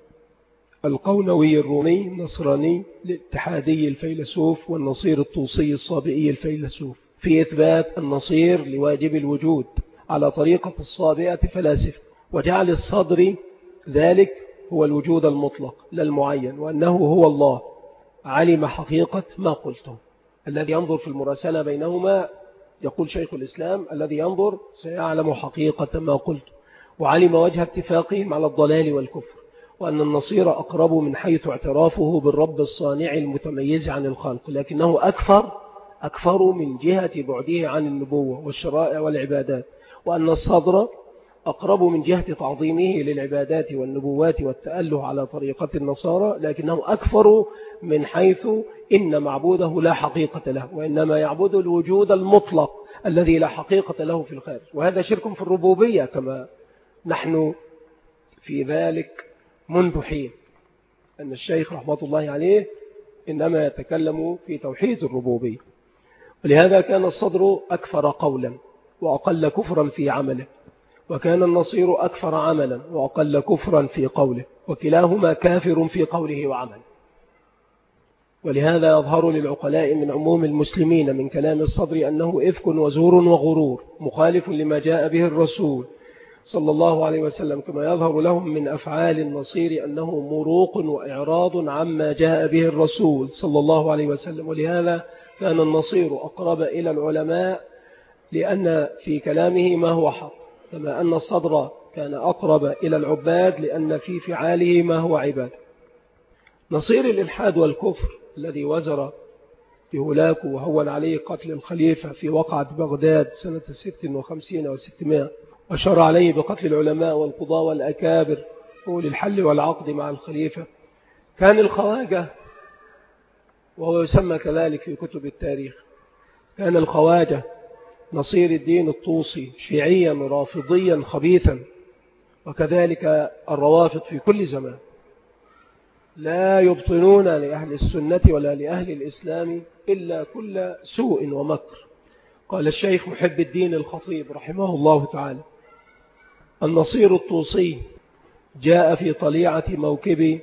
القونوي الرومي النصراني الاتحادي الفيلسوف والنصير الطوسي الصابئي الفيلسوف، في إثبات النصير لواجب الوجود على طريقة الصابئة فلاسفة، وجعل الصدر ذلك هو الوجود المطلق لا المعين، وأنه هو الله علم حقيقة ما قلته. الذي ينظر في المراسلة بينهما يقول شيخ الإسلام الذي ينظر سيعلم حقيقة ما قلت، وعلم وجه اتفاقهم على الضلال والكفر، وأن النصير أقرب من حيث اعترافه بالرب الصانع المتميز عن الخلق، لكنه أكثر أكثر من جهة بعده عن النبوة والشرائع والعبادات، وأن الصدر أقرب من جهة تعظيمه للعبادات والنبوات والتأله على طريقة النصارى، لكنه أكثر من حيث إن معبوده لا حقيقة له، وإنما يعبد الوجود المطلق الذي لا حقيقة له في الخارج. وهذا شرك في الربوبية كما نحن في ذلك منذ حين، أن الشيخ رحمة الله عليه إنما يتكلم في توحيد الربوبية. ولهذا كان الصدر أكثر قولا وأقل كفرا في عمله، وكان النصير أكثر عملا وأقل كفرا في قوله، وكلاهما كافر في قوله وعمله. ولهذا يظهر للعقلاء من عموم المسلمين من كلام الصدر أنه إفك وزور وغرور مخالف لما جاء به الرسول صلى الله عليه وسلم، كما يظهر لهم من أفعال النصير أنه مروق وإعراض عما جاء به الرسول صلى الله عليه وسلم. ولهذا كان النصير أقرب إلى العلماء لأن في كلامه ما هو حق، كما أن الصدر كان أقرب إلى العباد لأن في فعاله ما هو عباد. نصير الإلحاد والكفر الذي وزر بهلاك وهون عليه قتل الخليفة في وقعة بغداد سنة ست وخمسين وستمائة، وشر عليه بقتل العلماء والقضاء والأكابر أولي الحل والعقد مع الخليفة، كان الخواجة، وهو يسمى كذلك في كتب التاريخ، كان الخواجة نصير الدين الطوسي شيعيا رافضيا خبيثا، وكذلك الروافض في كل زمان لا يبطنون لأهل السنة ولا لأهل الإسلام إلا كل سوء ومكر. قال الشيخ محب الدين الخطيب رحمه الله تعالى: النصير الطوسي جاء في طليعة موكب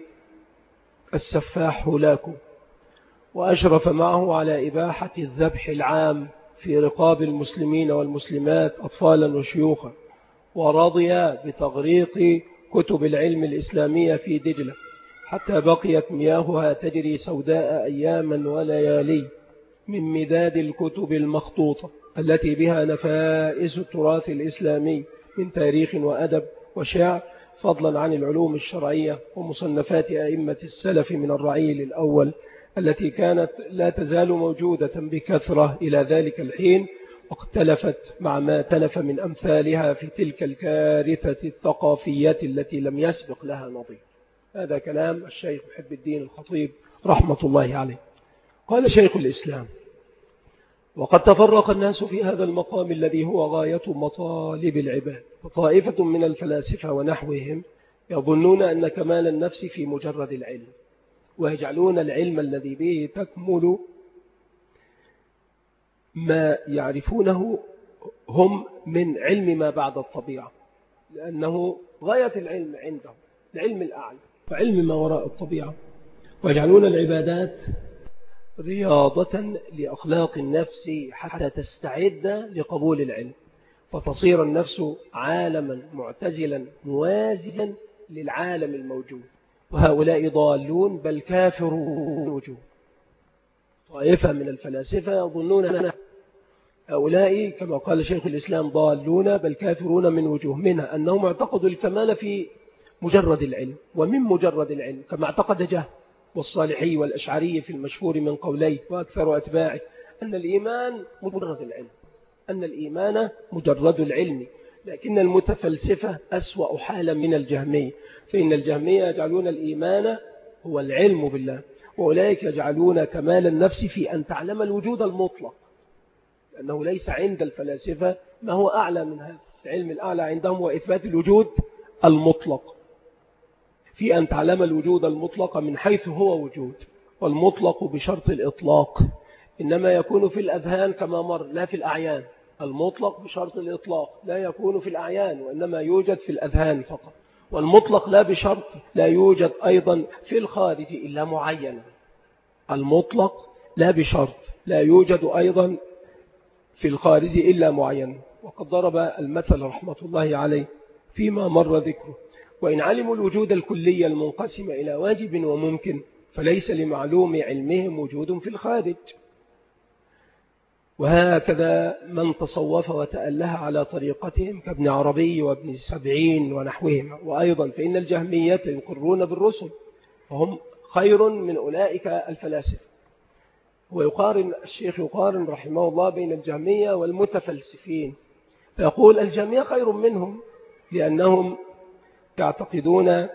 السفاح هولاكو، وأشرف معه على إباحة الذبح العام في رقاب المسلمين والمسلمات أطفالا وشيوخا، ورضي بتغريق كتب العلم الإسلامية في دجلة حتى بقيت مياهها تجري سوداء أياما وليالي من مداد الكتب المخطوطة التي بها نفائس التراث الإسلامي من تاريخ وأدب وشعر، فضلا عن العلوم الشرعية ومصنفات أئمة السلف من الرعيل الأول التي كانت لا تزال موجودة بكثرة إلى ذلك الحين، واختلفت مع ما تلف من أمثالها في تلك الكارثة الثقافية التي لم يسبق لها نظير. هذا كلام الشيخ محب الدين الخطيب رحمة الله عليه. قال شيخ الإسلام: وقد تفرق الناس في هذا المقام الذي هو غاية مطالب العباد، فطائفة من الفلاسفة ونحوهم يظنون أن كمال النفس في مجرد العلم، ويجعلون العلم الذي به تكمل ما يعرفونه هم من علم ما بعد الطبيعة، لأنه غاية العلم عندهم العلم الأعلى وعلم ما وراء الطبيعة، ويجعلون العبادات رياضة لأخلاق النفس حتى تستعد لقبول العلم، فتصير النفس عالما معتزلا موازيا للعالم الموجود. وهؤلاء ضالون بل كافرون وجوه. طائفة من الفلاسفة يظنون أن هؤلاء كما قال شيخ الإسلام ضالون بل كافرون من وجوه، منها أنهم اعتقدوا الكمال في مجرد العلم، ومن مجرد العلم كما اعتقد جهم والصالحي والأشعري في المشهور من قوليه وأكثر أتباعه أن الإيمان مجرد العلم، أن الإيمان مجرد العلم. لكن المتفلسفة أسوأ حالا من الجهمية، فإن الجهمية يجعلون الإيمان هو العلم بالله، وأولئك يجعلون كمال النفس في أن تعلم الوجود المطلق، لأنه ليس عند الفلاسفة ما هو أعلى من هذا. العلم الأعلى عندهم هو إثبات الوجود المطلق، في أن تعلم الوجود المطلق من حيث هو وجود. والمطلق بشرط الإطلاق إنما يكون في الأذهان كما مر، لا في الأعيان. المطلق بشرط الإطلاق لا يكون في الأعيان، وإنما يوجد في الأذهان فقط. والمطلق لا بشرط لا يوجد أيضا في الخارج إلا معينا. المطلق لا بشرط لا يوجد أيضا في الخارج إلا معين. وقد ضرب المثل رحمة الله عليه فيما مر ذكره: وإن علموا الوجود الكلي المنقسم إلى واجب وممكن فليس لمعلوم علمهم وجود في الخارج. وهكذا من تصوف وتأله على طريقتهم كابن عربي وابن سبعين ونحوهم. وأيضا فإن الجهمية يقرون بالرسل وهم خير من أولئك الفلاسفة. ويقارن الشيخ يقارن رحمه الله بين الجهمية والمتفلسفين، فيقول الجهمية خير منهم لأنهم يعتقدون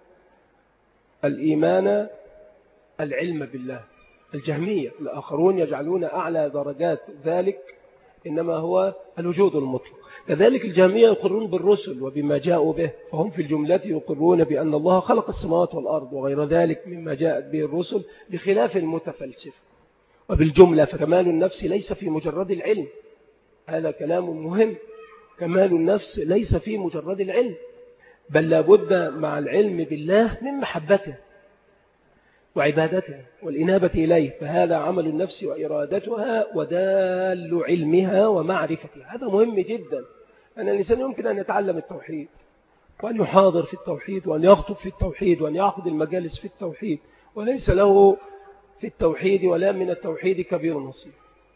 الإيمان العلم بالله. الجهمية الآخرون يجعلون أعلى درجات ذلك إنما هو الوجود المطلق. كذلك الجهمية يقرون بالرسل وبما جاءوا به، فهم في الجملة يقرون بأن الله خلق السماوات والأرض وغير ذلك مما جاءت به الرسل، بخلاف المتفلسفة. وبالجملة فكمال النفس ليس في مجرد العلم، هذا كلام مهم. كمال النفس ليس في مجرد العلم، بل لابد مع العلم بالله من محبته وعبادته والإنابة إليه، فهذا عمل النفس وإرادتها ودال علمها ومعرفتها. هذا مهم جدا، أن الإنسان يمكن أن يتعلم التوحيد وأن يحاضر في التوحيد وأن يخطب في التوحيد وأن يعقد المجالس في التوحيد، وليس له في التوحيد ولا من التوحيد كبير نصيب،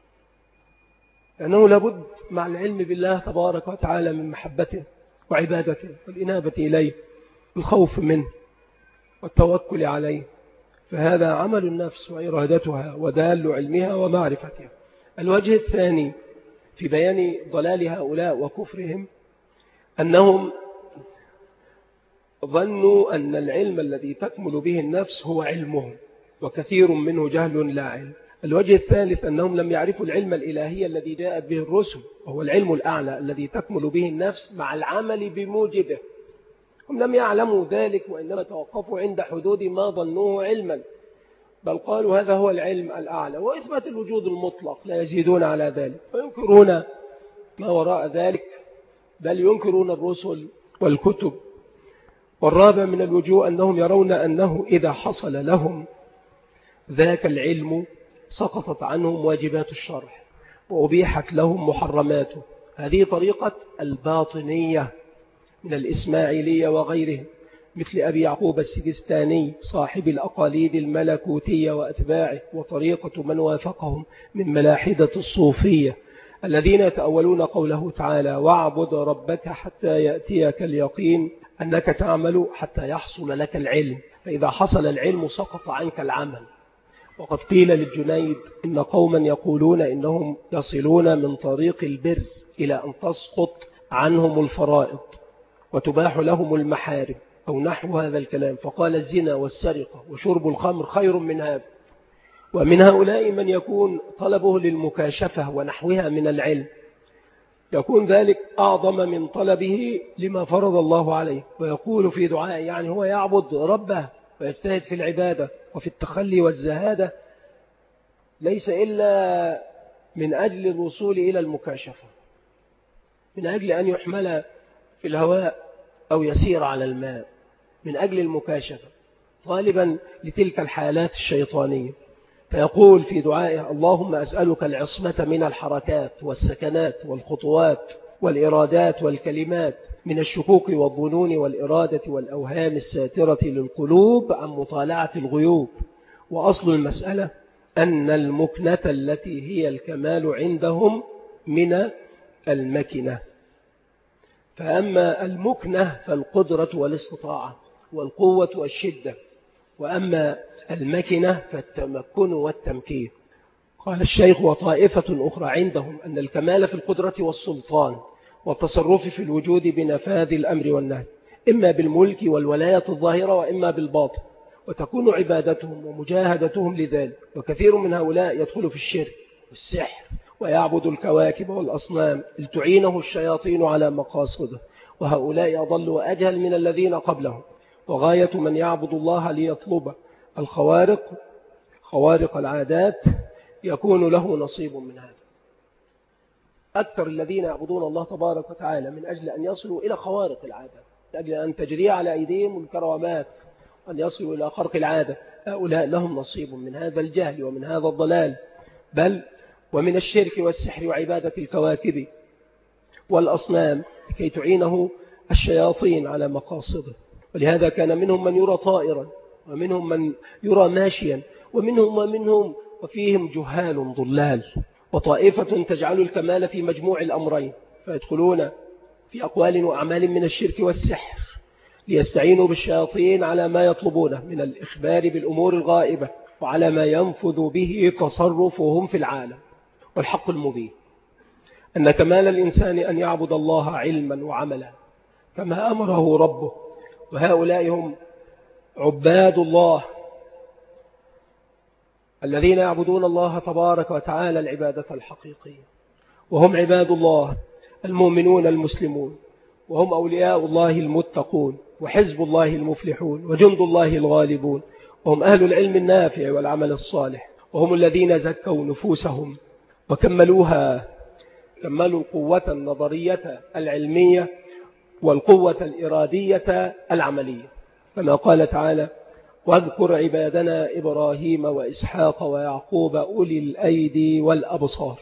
لأنه لابد مع العلم بالله تبارك وتعالى من محبته وعبادته والإنابة إليه، الخوف منه والتوكل عليه. فهذا عمل النفس وإرادتها ودال علمها ومعرفتها. الوجه الثاني في بيان ضلال هؤلاء وكفرهم أنهم ظنوا أن العلم الذي تكمل به النفس هو علمهم، وكثير منه جهل لا علم. الوجه الثالث أنهم لم يعرفوا العلم الإلهي الذي جاءت به الرسل، وهو العلم الأعلى الذي تكمل به النفس مع العمل بموجبه. هم لم يعلموا ذلك، وإنما توقفوا عند حدود ما ظنوه علما، بل قالوا هذا هو العلم الأعلى، وإثبات الوجود المطلق لا يزيدون على ذلك، وينكرون ما وراء ذلك، بل ينكرون الرسل والكتب. والرابع من الوجوه أنهم يرون أنه إذا حصل لهم ذاك العلم سقطت عنهم واجبات الشرع وأبيحت لهم محرماته. هذه طريقة الباطنية من الإسماعيلية وغيرهم، مثل أبي يعقوب السجستاني صاحب الأقاليد الملكوتية وأتباعه، وطريقة من وافقهم من ملاحدة الصوفية الذين يتأولون قوله تعالى: واعبد ربك حتى يأتيك اليقين، أنك تعمل حتى يحصل لك العلم، فإذا حصل العلم سقط عنك العمل. وقد قيل للجنيد إن قوما يقولون إنهم يصلون من طريق البر إلى أن تسقط عنهم الفرائض وتباح لهم المحارم أو نحو هذا الكلام، فقال: الزنا والسرقة وشرب الخمر خير من هذا. ومن هؤلاء من يكون طلبه للمكاشفة ونحوها من العلم، يكون ذلك أعظم من طلبه لما فرض الله عليه، ويقول في دعائه يعني هو يعبد ربه ويجتهد في العبادة وفي التخلي والزهادة ليس إلا من أجل الوصول إلى المكاشفة، من أجل أن يحمل في الهواء أو يسير على الماء، من أجل المكاشفة، غالبا لتلك الحالات الشيطانية. فيقول في دعائه: اللهم أسألك العصمة من الحركات والسكنات والخطوات والإرادات والكلمات، من الشكوك والظنون والإرادة والأوهام الساترة للقلوب عن مطالعة الغيوب. وأصل المسألة أن المكنة التي هي الكمال عندهم من المكنة، فأما المكنة فالقدرة والاستطاعة والقوة والشدة، وأما المكنة فالتمكن والتمكين. قال الشيخ: وطائفة أخرى عندهم أن الكمال في القدرة والسلطان والتصرف في الوجود بنفاذ الأمر والنهي، إما بالملك والولاية الظاهرة وإما بالباطن، وتكون عبادتهم ومجاهدتهم لذلك. وكثير من هؤلاء يدخل في الشرك والسحر ويعبد الكواكب والأصنام لتعينه الشياطين على مقاصده، وهؤلاء أضل وأجهل من الذين قبلهم. وغاية من يعبد الله ليطلب الخوارق خوارق العادات يكون له نصيب من هذا. أكثر الذين يعبدون الله تبارك وتعالى من أجل أن يصلوا إلى خوارق العادات، من أجل أن تجري على أيديهم الكرامات وأن يصلوا إلى خرق العادة، هؤلاء لهم نصيب من هذا الجهل ومن هذا الضلال، بل ومن الشرك والسحر وعبادة الكواكب والأصنام كي تعينه الشياطين على مقاصده. ولهذا كان منهم من يرى طائرا، ومنهم من يرى ماشيا، ومنهم ومنهم وفيهم جهال ضلال، وطائفة تجعل الكمال في مجموع الأمرين، فيدخلون في أقوال وأعمال من الشرك والسحر ليستعينوا بالشياطين على ما يطلبونه من الإخبار بالأمور الغائبة وعلى ما ينفذ به تصرفهم في العالم. والحق المبين أن كمال الإنسان أن يعبد الله علما وعملا كما أمره ربه، وهؤلاء هم عباد الله الذين يعبدون الله تبارك وتعالى العبادة الحقيقية، وهم عباد الله المؤمنون المسلمون، وهم أولياء الله المتقون، وحزب الله المفلحون، وجند الله الغالبون، وهم أهل العلم النافع والعمل الصالح، وهم الذين زكوا نفوسهم وكملوها، كملوا القوة النظرية العلمية والقوة الإرادية العملية، كما قال تعالى: واذكر عبادنا إبراهيم وإسحاق ويعقوب أولي الأيدي والأبصار.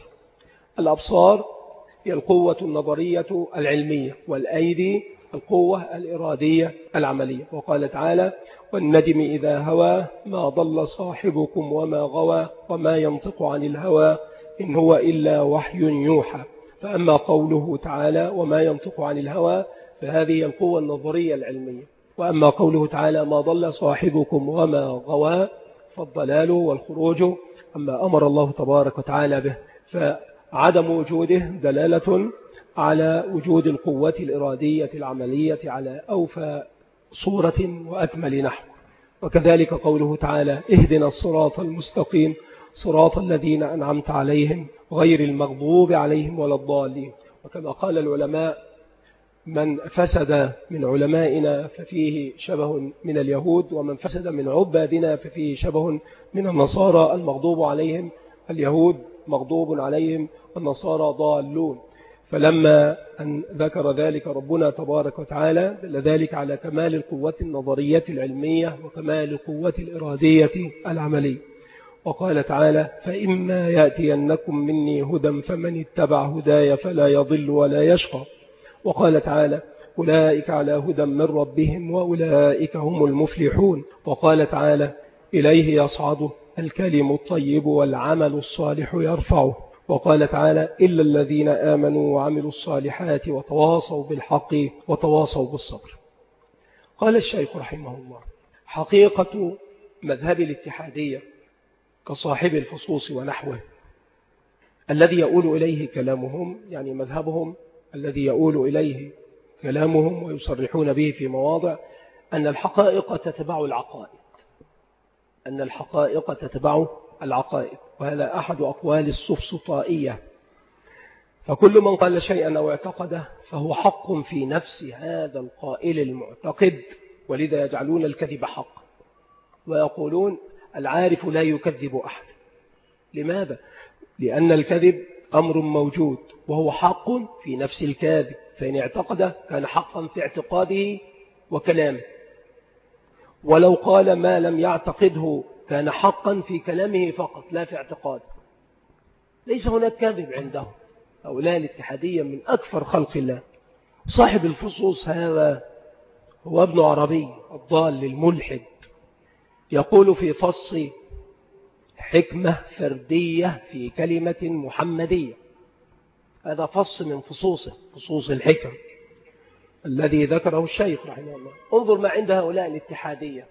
الأبصار هي القوة النظرية العلمية، والأيدي القوة الإرادية العملية. وقال تعالى: والنجم إذا هوى ما ضل صاحبكم وما غوى وما ينطق عن الهوى إن هو إلا وحي يوحى. فأما قوله تعالى وما ينطق عن الهوى فهذه القوة النظرية العلمية، وأما قوله تعالى ما ضل صاحبكم وما غوى فالضلال والخروج أما أمر الله تبارك وتعالى به، فعدم وجوده دلالة على وجود القوة الإرادية العملية على أوفى صورة وأكمل نحو. وكذلك قوله تعالى: اهدنا الصراط المستقيم صراط الذين أنعمت عليهم غير المغضوب عليهم ولا الضالين. وكما قال العلماء: من فسد من علمائنا ففيه شبه من اليهود، ومن فسد من عبادنا ففيه شبه من النصارى. المغضوب عليهم اليهود مغضوب عليهم، والنصارى ضالون. فلما أن ذكر ذلك ربنا تبارك وتعالى دل ذلك على كمال القوة النظرية العلمية وكمال القوة الإرادية العملية. وقال تعالى: فإما يأتينكم مني هدى فمن اتبع هداي فلا يضل ولا يشقى. وقال تعالى: أولئك على هدى من ربهم وأولئك هم المفلحون. وقال تعالى: إليه يصعد الكلم الطيب والعمل الصالح يرفعه. وقال تعالى: إلا الذين آمنوا وعملوا الصالحات وتواصوا بالحق وتواصوا بالصبر. قال الشيخ رحمه الله: حقيقة مذهب الاتحادية كصاحب الفصوص ونحوه الذي يؤول إليه كلامهم، يعني مذهبهم الذي يؤول إليه كلامهم ويصرحون به في مواضع، أن الحقائق تتبع العقائد، أن الحقائق تتبع العقائد. وهذا أحد أقوال السفسطائية، فكل من قال شيئا أو اعتقده فهو حق في نفس هذا القائل المعتقد، ولذا يجعلون الكذب حق، ويقولون العارف لا يكذب أحد. لماذا؟ لأن الكذب أمر موجود وهو حق في نفس الكاذب، فإن اعتقده كان حقا في اعتقاده وكلامه، ولو قال ما لم يعتقده كان حقا في كلامه فقط لا في اعتقاده. ليس هناك كذب عندهم. هؤلاء الاتحادية من أكثر خلق الله. صاحب الفصوص هذا هو ابن عربي الضال الملحد، يقول في فص حكمة فردية في كلمة محمدية. هذا فص من فصوصه، فصوص الحكم الذي ذكره الشيخ رحمه الله. انظر ما عند هؤلاء الاتحادية،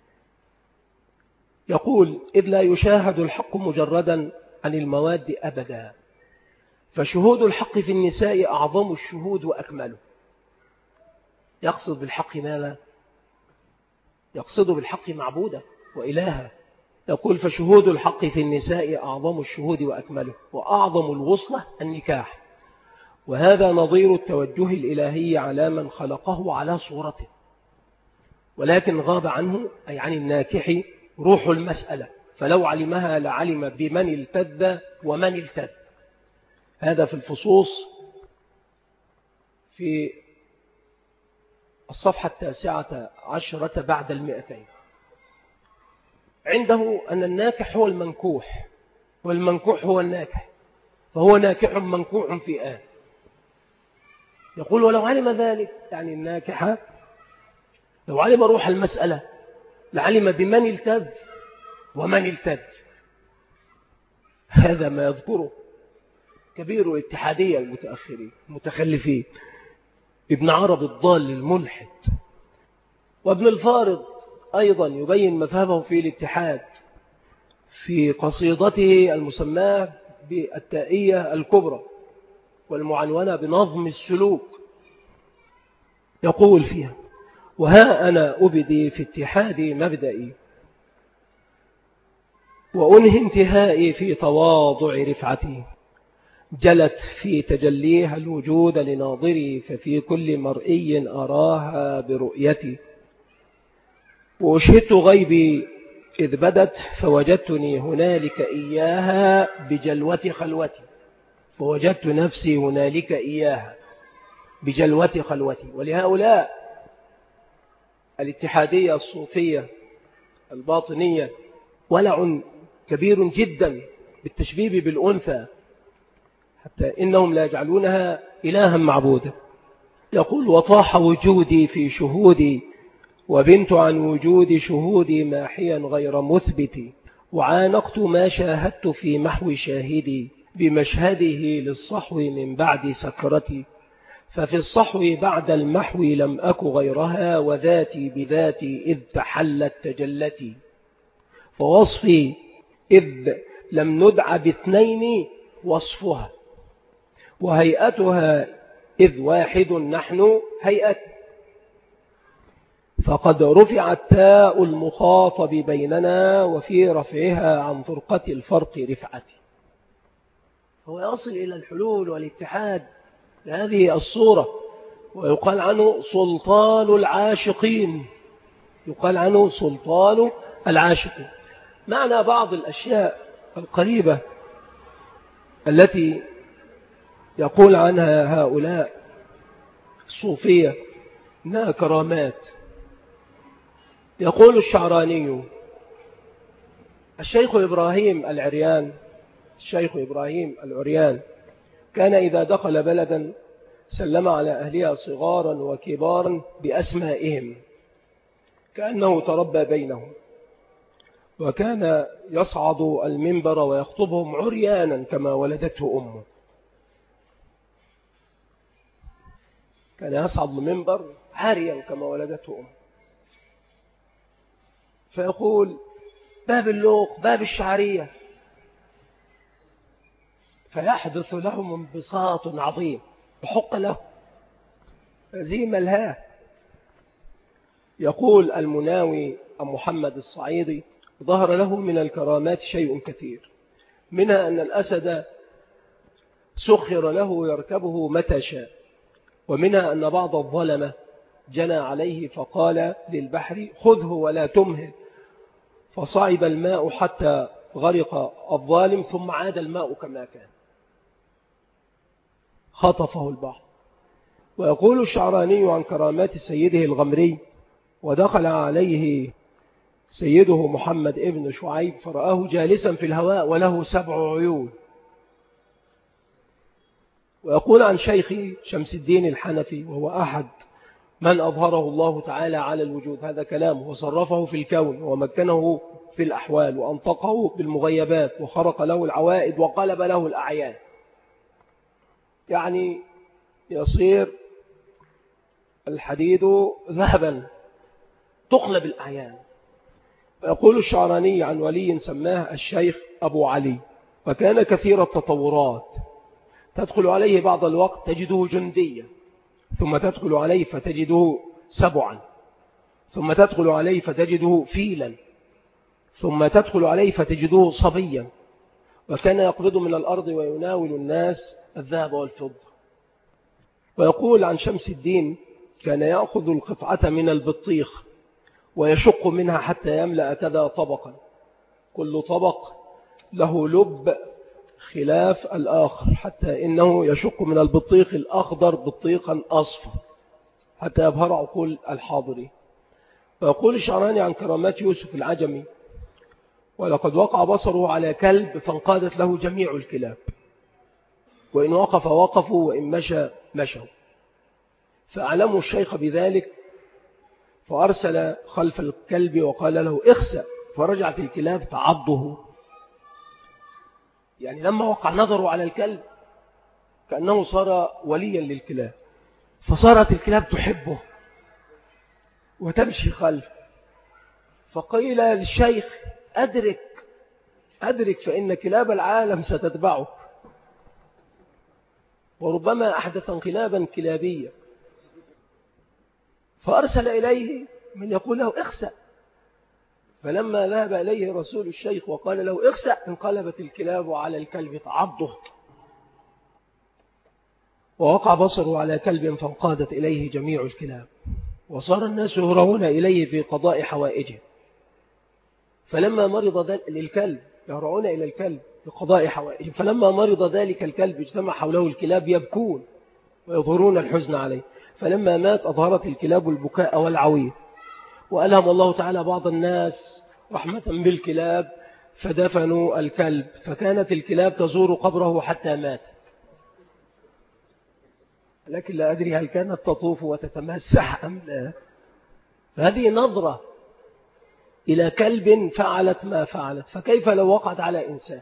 يقول: إذ لا يشاهد الحق مجردا عن المواد أبدا، فشهود الحق في النساء أعظم الشهود وأكمله. يقصد بالحق ماذا؟ يقصد بالحق معبودة وإلها. يقول فشهود الحق في النساء أعظم الشهود وأكمله، وأعظم الوصلة النكاح. وهذا نظير التوجه الإلهي على من خلقه على صورته، ولكن غاب عنه أي عن الناكح روح المسألة، فلو علمها لعلم بمن التد ومن التد. هذا في الفصوص في الصفحة التاسعة عشرة بعد المئتين. عنده أن الناكح هو المنكوح والمنكوح هو الناكح، فهو ناكح منكوح في آن. يقول ولو علم ذلك، يعني الناكح لو علم روح المسألة لعلم بمن التد ومن التد. هذا ما يذكره كبير الاتحادية المتأخرين المتخلفين، ابن عربي الضال الملحد. وابن الفارض أيضا يبين مذهبه في الاتحاد في قصيدته المسماة بالتائية الكبرى والمعنونة بنظم السلوك. يقول فيها وها أنا أبدي في اتحادي مبدئي، وأنهي انتهائي في تواضع رفعتي، جلت في تجليها الوجود لناظري، ففي كل مرئي أراها برؤيتي، وأشهدت غيبي إذ بدت فوجدتني هنالك إياها بجلوة خلوتي، فوجدت نفسي هنالك إياها بجلوة خلوتي. ولهؤلاء الاتحادية الصوفية الباطنية ولع كبير جدا بالتشبيب بالأنثى، حتى إنهم لا يجعلونها إلها معبودا. يقول وطاح وجودي في شهودي، وبنت عن وجود شهودي ماحيا غير مثبت، وعانقت ما شاهدت في محو شاهدي بمشهده للصحو من بعد سكرتي، ففي الصحو بعد المحو لم أك غيرها، وذاتي بذاتي إذ تحلت تجلتي، فوصفي إذ لم ندع باثنين وصفها، وهيئتها إذ واحد نحن هيئة، فقد رفعت تاء المخاطب بيننا، وفي رفعها عن فرقة الفرق رفعتي. هو يصل إلى الحلول والاتحاد بهذه الصورة، ويقال عنه سلطان العاشقين، يقال عنه سلطان العاشقين. معنى بعض الأشياء القريبة التي يقول عنها هؤلاء الصوفية إنها كرامات. يقول الشعراني الشيخ إبراهيم العريان الشيخ إبراهيم العريان كان إذا دخل بلدا سلم على أهلها صغارا وكبارا بأسمائهم كأنه تربى بينهم، وكان يصعد المنبر ويخطبهم عريانا كما ولدته أمه. كان يصعد المنبر عاريا كما ولدته أمه، فيقول باب اللوق باب الشعرية، فيحدث لهم انبساط عظيم وحق له هزيم الها. يقول المناوي أم محمد الصعيدي ظهر له من الكرامات شيء كثير، منها أن الأسد سخر له يركبه متى شاء، ومنها أن بعض الظلمة جنى عليه فقال للبحر خذه ولا تمهل، فصعب الماء حتى غرق الظالم ثم عاد الماء كما كان، خطفه البحر. ويقول الشعراني عن كرامات سيده الغمري ودخل عليه سيده محمد ابن شعيب فرآه جالسا في الهواء وله سبع عيون. ويقول عن شيخي شمس الدين الحنفي وهو أحد من أظهره الله تعالى على الوجود، هذا كلامه، وصرفه في الكون ومكنه في الأحوال وأنطقه بالمغيبات وخرق له العوائد وقلب له الأعيان، يعني يصير الحديد ذهبا تقلب الأعيان. ويقول الشعراني عن ولي سماه الشيخ أبو علي، وكان كثير التطورات، تدخل عليه بعض الوقت تجده جنديا، ثم تدخل عليه فتجده سبعا، ثم تدخل عليه فتجده فيلا، ثم تدخل عليه فتجده صبيا، وكان يقبض من الأرض ويناول الناس الذهب والفضة. ويقول عن شمس الدين: كان يأخذ القطعة من البطيخ ويشق منها حتى يملأ كذا طبقا، كل طبق له لب خلاف الآخر، حتى إنه يشق من البطيخ الأخضر بطيخا أصفر حتى يبهر عقول الحاضرين. ويقول الشعراني عن كرامات يوسف العجمي: ولقد وقع بصره على كلب فانقادت له جميع الكلاب، وإن وقف وقفوا وإن مشى مشوا. فأعلموا الشيخ بذلك فأرسل خلف الكلب وقال له: اخسأ، فرجعت الكلاب تعضه. يعني لما وقع نظره على الكلب كأنه صار وليا للكلاب، فصارت الكلاب تحبه وتمشي خلفه. فقيل للشيخ: أدرك أدرك فإن كلاب العالم ستتبعه. وربما أحدث انقلابا كلابيا، فأرسل إليه من يقول له: اخسأ. فلما ذهب إليه رسول الشيخ وقال له: اخسأ، انقلبت الكلاب على الكلب تعضه. ووقع بصره على كلب فانقادت إليه جميع الكلاب، وصار الناس يهرعون إليه في قضاء حوائجه. فلما مرض ذلك الكلب يهرعون إلى الكلب لقضاء حوائجه، فلما مرض ذلك الكلب اجتمع حوله الكلاب يبكون ويظهرون الحزن عليه. فلما مات أظهرت الكلاب البكاء والعويل، وألهم الله تعالى بعض الناس رحمة بالكلاب فدفنوا الكلب، فكانت الكلاب تزور قبره حتى مات. لكن لا أدري هل كانت تطوف وتتمسح أم لا. فهذه نظرة إلى كلب فعلت ما فعلت، فكيف لو وقعت على إنسان؟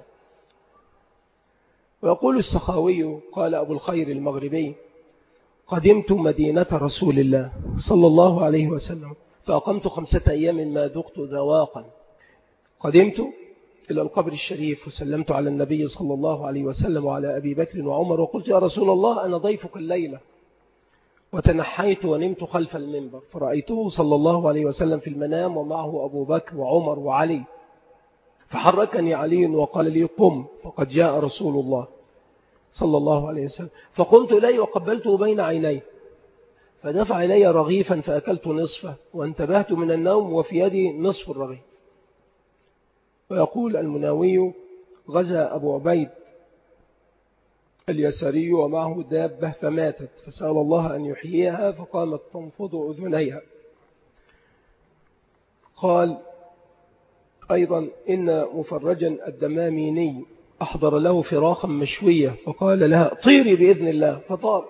ويقول السخاوي قال أبو الخير المغربي: قدمت مدينة رسول الله صلى الله عليه وسلم فأقمت خمسة أيام ما ذقت ذواقا. قدمت إلى القبر الشريف وسلمت على النبي صلى الله عليه وسلم وعلى أبي بكر وعمر، وقلت: يا رسول الله، أنا ضيفك الليلة. وتنحيت ونمت خلف المنبر، فرأيته صلى الله عليه وسلم في المنام ومعه أبو بكر وعمر وعلي، فحركني علي وقال لي: قم، فقد جاء رسول الله صلى الله عليه وسلم. فقمت إليه وقبلته بين عينيه، فدفع إلي رغيفا فأكلت نصفه، وانتبهت من النوم وفي يدي نصف الرغيف. ويقول المناوي: غزا أبو عبيد اليساري ومعه دابة فماتت، فسأل الله أن يحييها فقامت تنفض أذنيها. قال أيضا: إن مفرجا الدماميني أحضر له فراخا مشوية فقال لها: طيري بإذن الله، فطارت.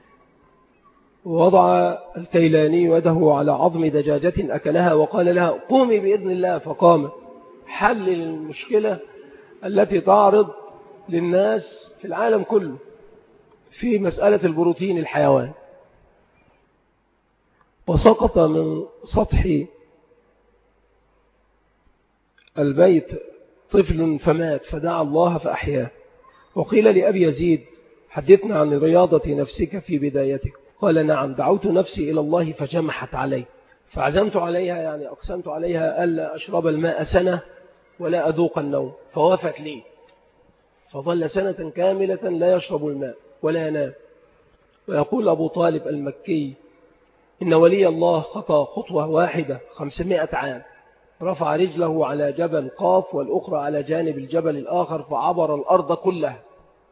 ووضع الكيلاني يده على عظم دجاجة أكلها وقال لها: قومي بإذن الله، فقامت. حل المشكلة التي تعرض للناس في العالم كله في مسألة البروتين الحيوان. وسقط من سطح البيت طفل فمات، فدعا الله فأحياه. وقيل لأبي يزيد: حدثنا عن رياضة نفسك في بدايتك. قال: نعم، دعوت نفسي إلى الله فجمحت علي، فعزمت عليها، يعني أقسمت عليها ألا أشرب الماء سنة ولا أذوق النوم، فوافت لي، فظل سنة كاملة لا يشرب الماء ولا ينام. ويقول أبو طالب المكي: إن ولي الله خطى خطوة واحدة خمسمائة عام، رفع رجله على جبل قاف والأخرى على جانب الجبل الآخر فعبر الأرض كلها.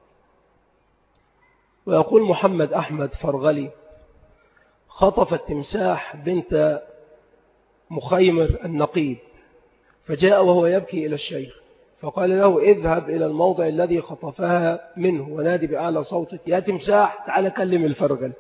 ويقول محمد أحمد فرغلي: خطف التمساح بنت مخيمر النقيب، فجاء وهو يبكي إلى الشيخ، فقال له: اذهب إلى الموضع الذي خطفها منه ونادي بأعلى صوتك: يا تمساح تعال كلم الفرغل.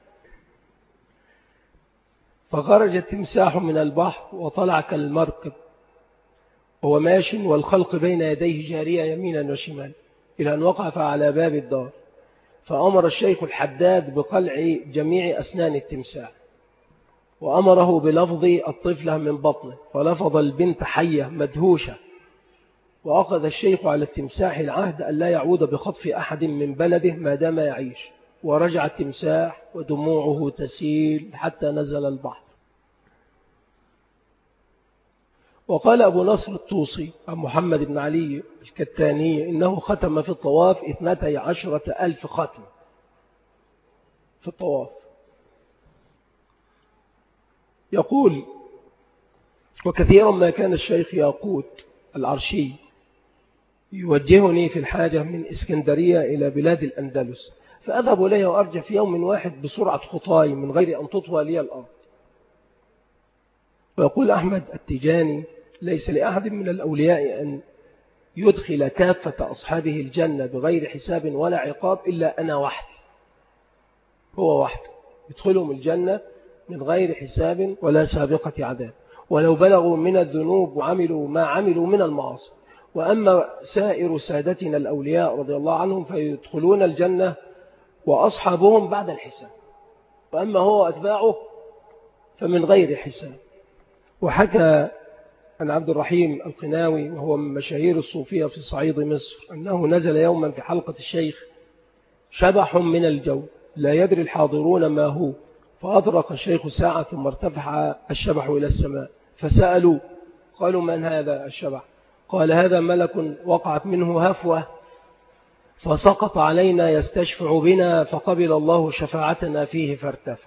فخرج التمساح من البحر وطلع كالمركب وهو ماش والخلق بين يديه جارية يمينا وشمال، إلى أن وقف على باب الدار، فأمر الشيخ الحداد بقلع جميع أسنان التمساح، وأمره بلفظ الطفلة من بطنه، فلفظ البنت حية مدهوشة. وأخذ الشيخ على التمساح العهد أن لا يعود بخطف أحد من بلده ما دام يعيش، ورجع التمساح ودموعه تسيل حتى نزل البحر. وقال أبو نصر الطوسي عن محمد بن علي الكتاني إنه ختم في الطواف اثنتي عشرة ألف ختم في الطواف. يقول: وكثيرا ما كان الشيخ ياقوت العرشي يوجهني في الحاجة من إسكندرية إلى بلاد الأندلس، فأذهب إليه وأرجع في يوم واحد بسرعة خطاي من غير أن تطوى لي الأرض. ويقول أحمد التجاني: ليس لأحد من الأولياء أن يدخل كافة أصحابه الجنة بغير حساب ولا عقاب إلا أنا وحدي. هو وحده يدخلهم الجنة من غير حساب ولا سابقة عذاب، ولو بلغوا من الذنوب وعملوا ما عملوا من المعاصي. وأما سائر سادتنا الأولياء رضي الله عنهم فيدخلون الجنة وأصحابهم بعد الحساب، وأما هو أتباعه فمن غير حساب. وحكى عن عبد الرحيم القناوي وهو من مشاهير الصوفية في صعيد مصر أنه نزل يوما في حلقة الشيخ شبح من الجو لا يدري الحاضرون ما هو، فأطرق الشيخ ساعة ثم ارتفع الشبح إلى السماء، فسألوا قالوا: من هذا الشبح؟ قال: هذا ملك وقعت منه هفوة فسقط علينا يستشفع بنا فقبل الله شفاعتنا فيه فارتفع.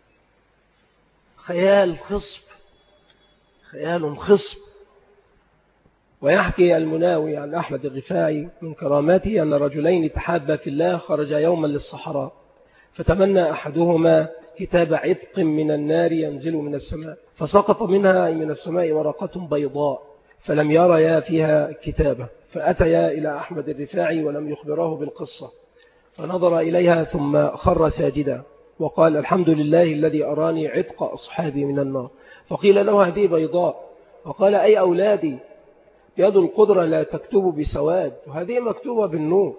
خيال خصب، خيال خصب. ويحكي المناوي عن أحمد الرفاعي من كراماته أن رجلين تحابا في الله خرجا يوما للصحراء، فتمنى أحدهما كتاب عتق من النار ينزل من السماء، فسقط منها من السماء ورقة بيضاء فلم يريا فيها كتابة، فأتيا إلى أحمد الرفاعي ولم يخبره بالقصة، فنظر إليها ثم خر ساجدا وقال: الحمد لله الذي أراني عتق أصحابي من النار. فقيل له: هذه بيضاء. وقال: أي أولادي، يد القدرة لا تكتب بسواد، وهذه مكتوبة بالنور.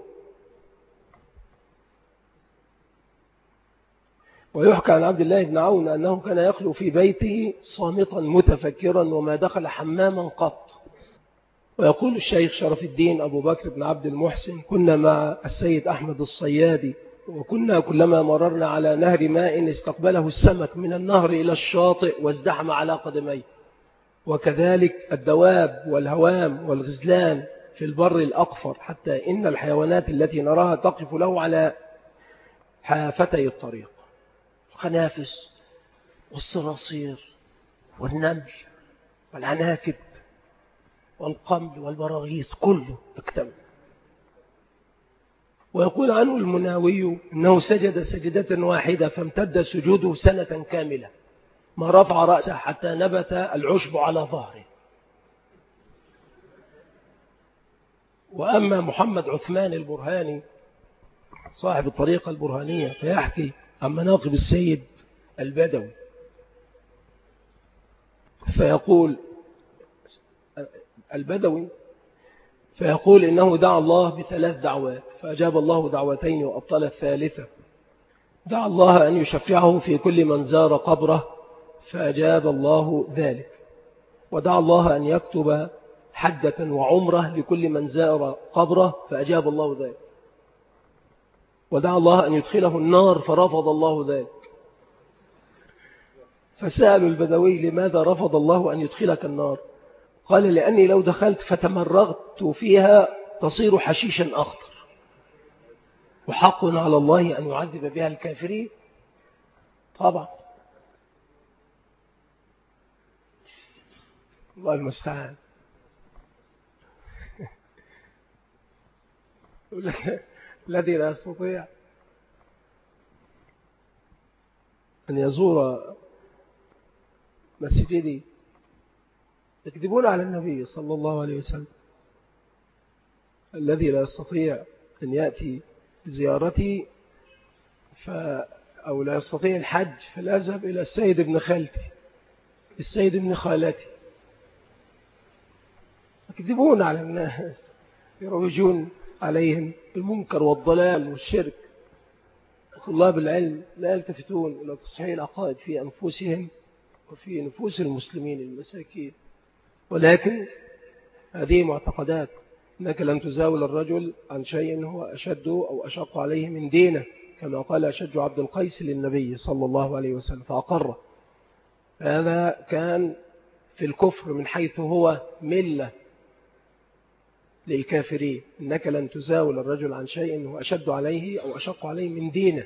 ويحكى عن عبد الله بن عون أنه كان يخلو في بيته صامتا متفكرا وما دخل حماما قط. ويقول الشيخ شرف الدين أبو بكر بن عبد المحسن: كنا مع السيد أحمد الصيادي، وكنا كلما مررنا على نهر ماء استقبله السمك من النهر إلى الشاطئ وازدحم على قدميه، وكذلك الدواب والهوام والغزلان في البر الأقفر، حتى إن الحيوانات التي نراها تقف له على حافتي الطريق، الخنافس والصراصير والنمل والعناكب والقمل والبراغيث كله اكتمل. ويقول عنه المناوي أنه سجد سجدة واحدة فامتد سجوده سنة كاملة، ما رفع رأسه حتى نبت العشب على ظهره. وأما محمد عثمان البرهاني صاحب الطريقة البرهانية فيحكي عن مناقب السيد البدوي، فيقول البدوي فيقول إنه دعا الله بثلاث دعوات فأجاب الله دعوتين وأبطل الثالثة. دعا الله أن يشفعه في كل من زار قبره فأجاب الله ذلك، ودعا الله أن يكتب حجة وعمرة لكل من زار قبره فأجاب الله ذلك، ودعا الله أن يدخله النار فرفض الله ذلك. فسألوا البدوي: لماذا رفض الله أن يدخلك النار؟ قال: لأني لو دخلت فتمرغت فيها تصير حشيشا أخضر، وحق على الله أن يعذب بها الكافرين. طبعا الله المستعان. يقول لك الذي لا يستطيع أن يزور مسجدي يكذبون على النبي صلى الله عليه وسلم. الذي لا يستطيع أن يأتي زيارتي ف... أو لا يستطيع الحج فلأذهب إلى السيد ابن خالتي، السيد ابن خالتي. يكذبون على الناس، يروجون عليهم المنكر والضلال والشرك. طلاب العلم لا يلتفتون إلى تصحيح العقائد في أنفسهم وفي نفوس المسلمين المساكين، ولكن هذه معتقدات. إنك لن تزاول الرجل عن شيء هو أشد أو أشق عليه من دينه، كما قال أشج عبد القيس للنبي صلى الله عليه وسلم فأقره. هذا كان في الكفر من حيث هو ملة للكافرين. إنك لن تزاول الرجل عن شيء هو أشد عليه أو أشق عليه من دينه.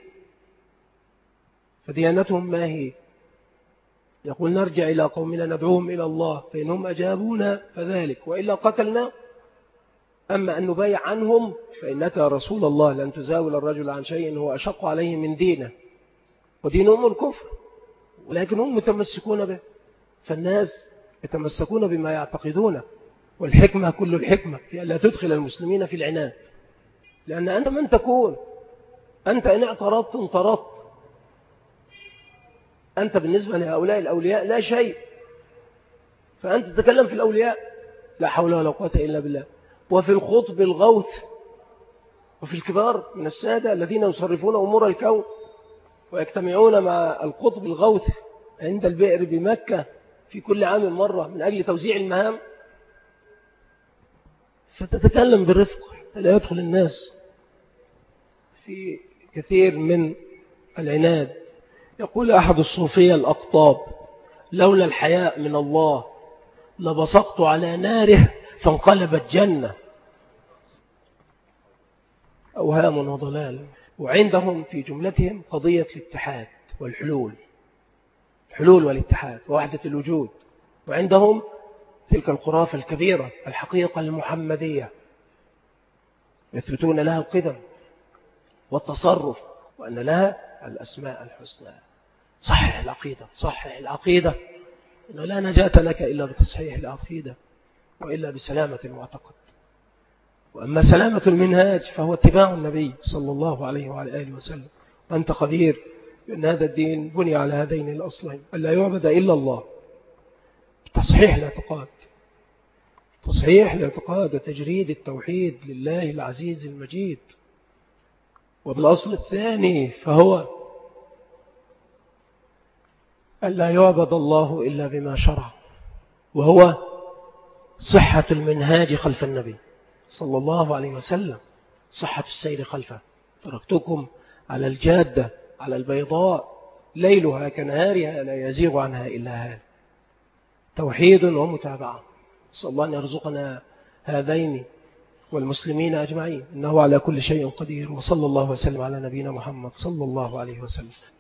فديانتهم ما هي؟ يقول نرجع إلى قومنا ندعوهم إلى الله فإنهم أجابونا فذلك وإلا قتلنا. أما أن نبايع عنهم فإنك يا رسول الله لن تزاول الرجل عن شيء هو أشق عليه من دينه، ودينهم الكفر، ولكن هم متمسكون به. فالناس يتمسكون بما يعتقدونه، والحكمة كل الحكمة في ألا تدخل المسلمين في العناد، لأن أنت من تكون، أنت إن اعترضت انطردت، أنت بالنسبة لهؤلاء الأولياء لا شيء، فأنت تتكلم في الأولياء لا حول ولا قوة إلا بالله. وفي الخطب الغوث، وفي الكبار من السادة الذين يصرفون أمور الكون ويجتمعون مع القطب الغوث عند البئر بمكة في كل عام مرة من أجل توزيع المهام، فتتكلم برفق لا يدخل الناس في كثير من العناد. يقول أحد الصوفية الأقطاب لولا الحياء من الله لبصقت على ناره فانقلبت جنة. أوهام وضلال. وعندهم في جملتهم قضية الاتحاد والحلول، الحلول والاتحاد ووحدة الوجود. وعندهم تلك الخرافة الكبيرة الحقيقة المحمدية، يثبتون لها القدم والتصرف وأن لها الأسماء الحسنى. صحح العقيدة، صحح العقيدة، إنه لا نجاة لك إلا بتصحيح العقيدة وإلا بسلامة المعتقد. وأما سلامة المنهاج فهو اتباع النبي صلى الله عليه وعلى آله وسلم. وأنت خبير بأن هذا الدين بني على هذين الأصلين، ألا يعبد إلا الله، تصحيح الاعتقاد، تصحيح الاعتقاد وتجريد التوحيد لله العزيز المجيد. وبالأصل الثاني فهو ألا يعبد الله إلا بما شرع، وهو صحة المنهاج خلف النبي صلى الله عليه وسلم، صحة السير خلفه. تركتكم على الجادة على البيضاء ليلها كنهارها لا يزيغ عنها إلا هذا. توحيد ومتابعة. صلى الله أن يرزقنا هذين والمسلمين أجمعين، إنه على كل شيء قدير. وصلى الله وسلم على نبينا محمد صلى الله عليه وسلم.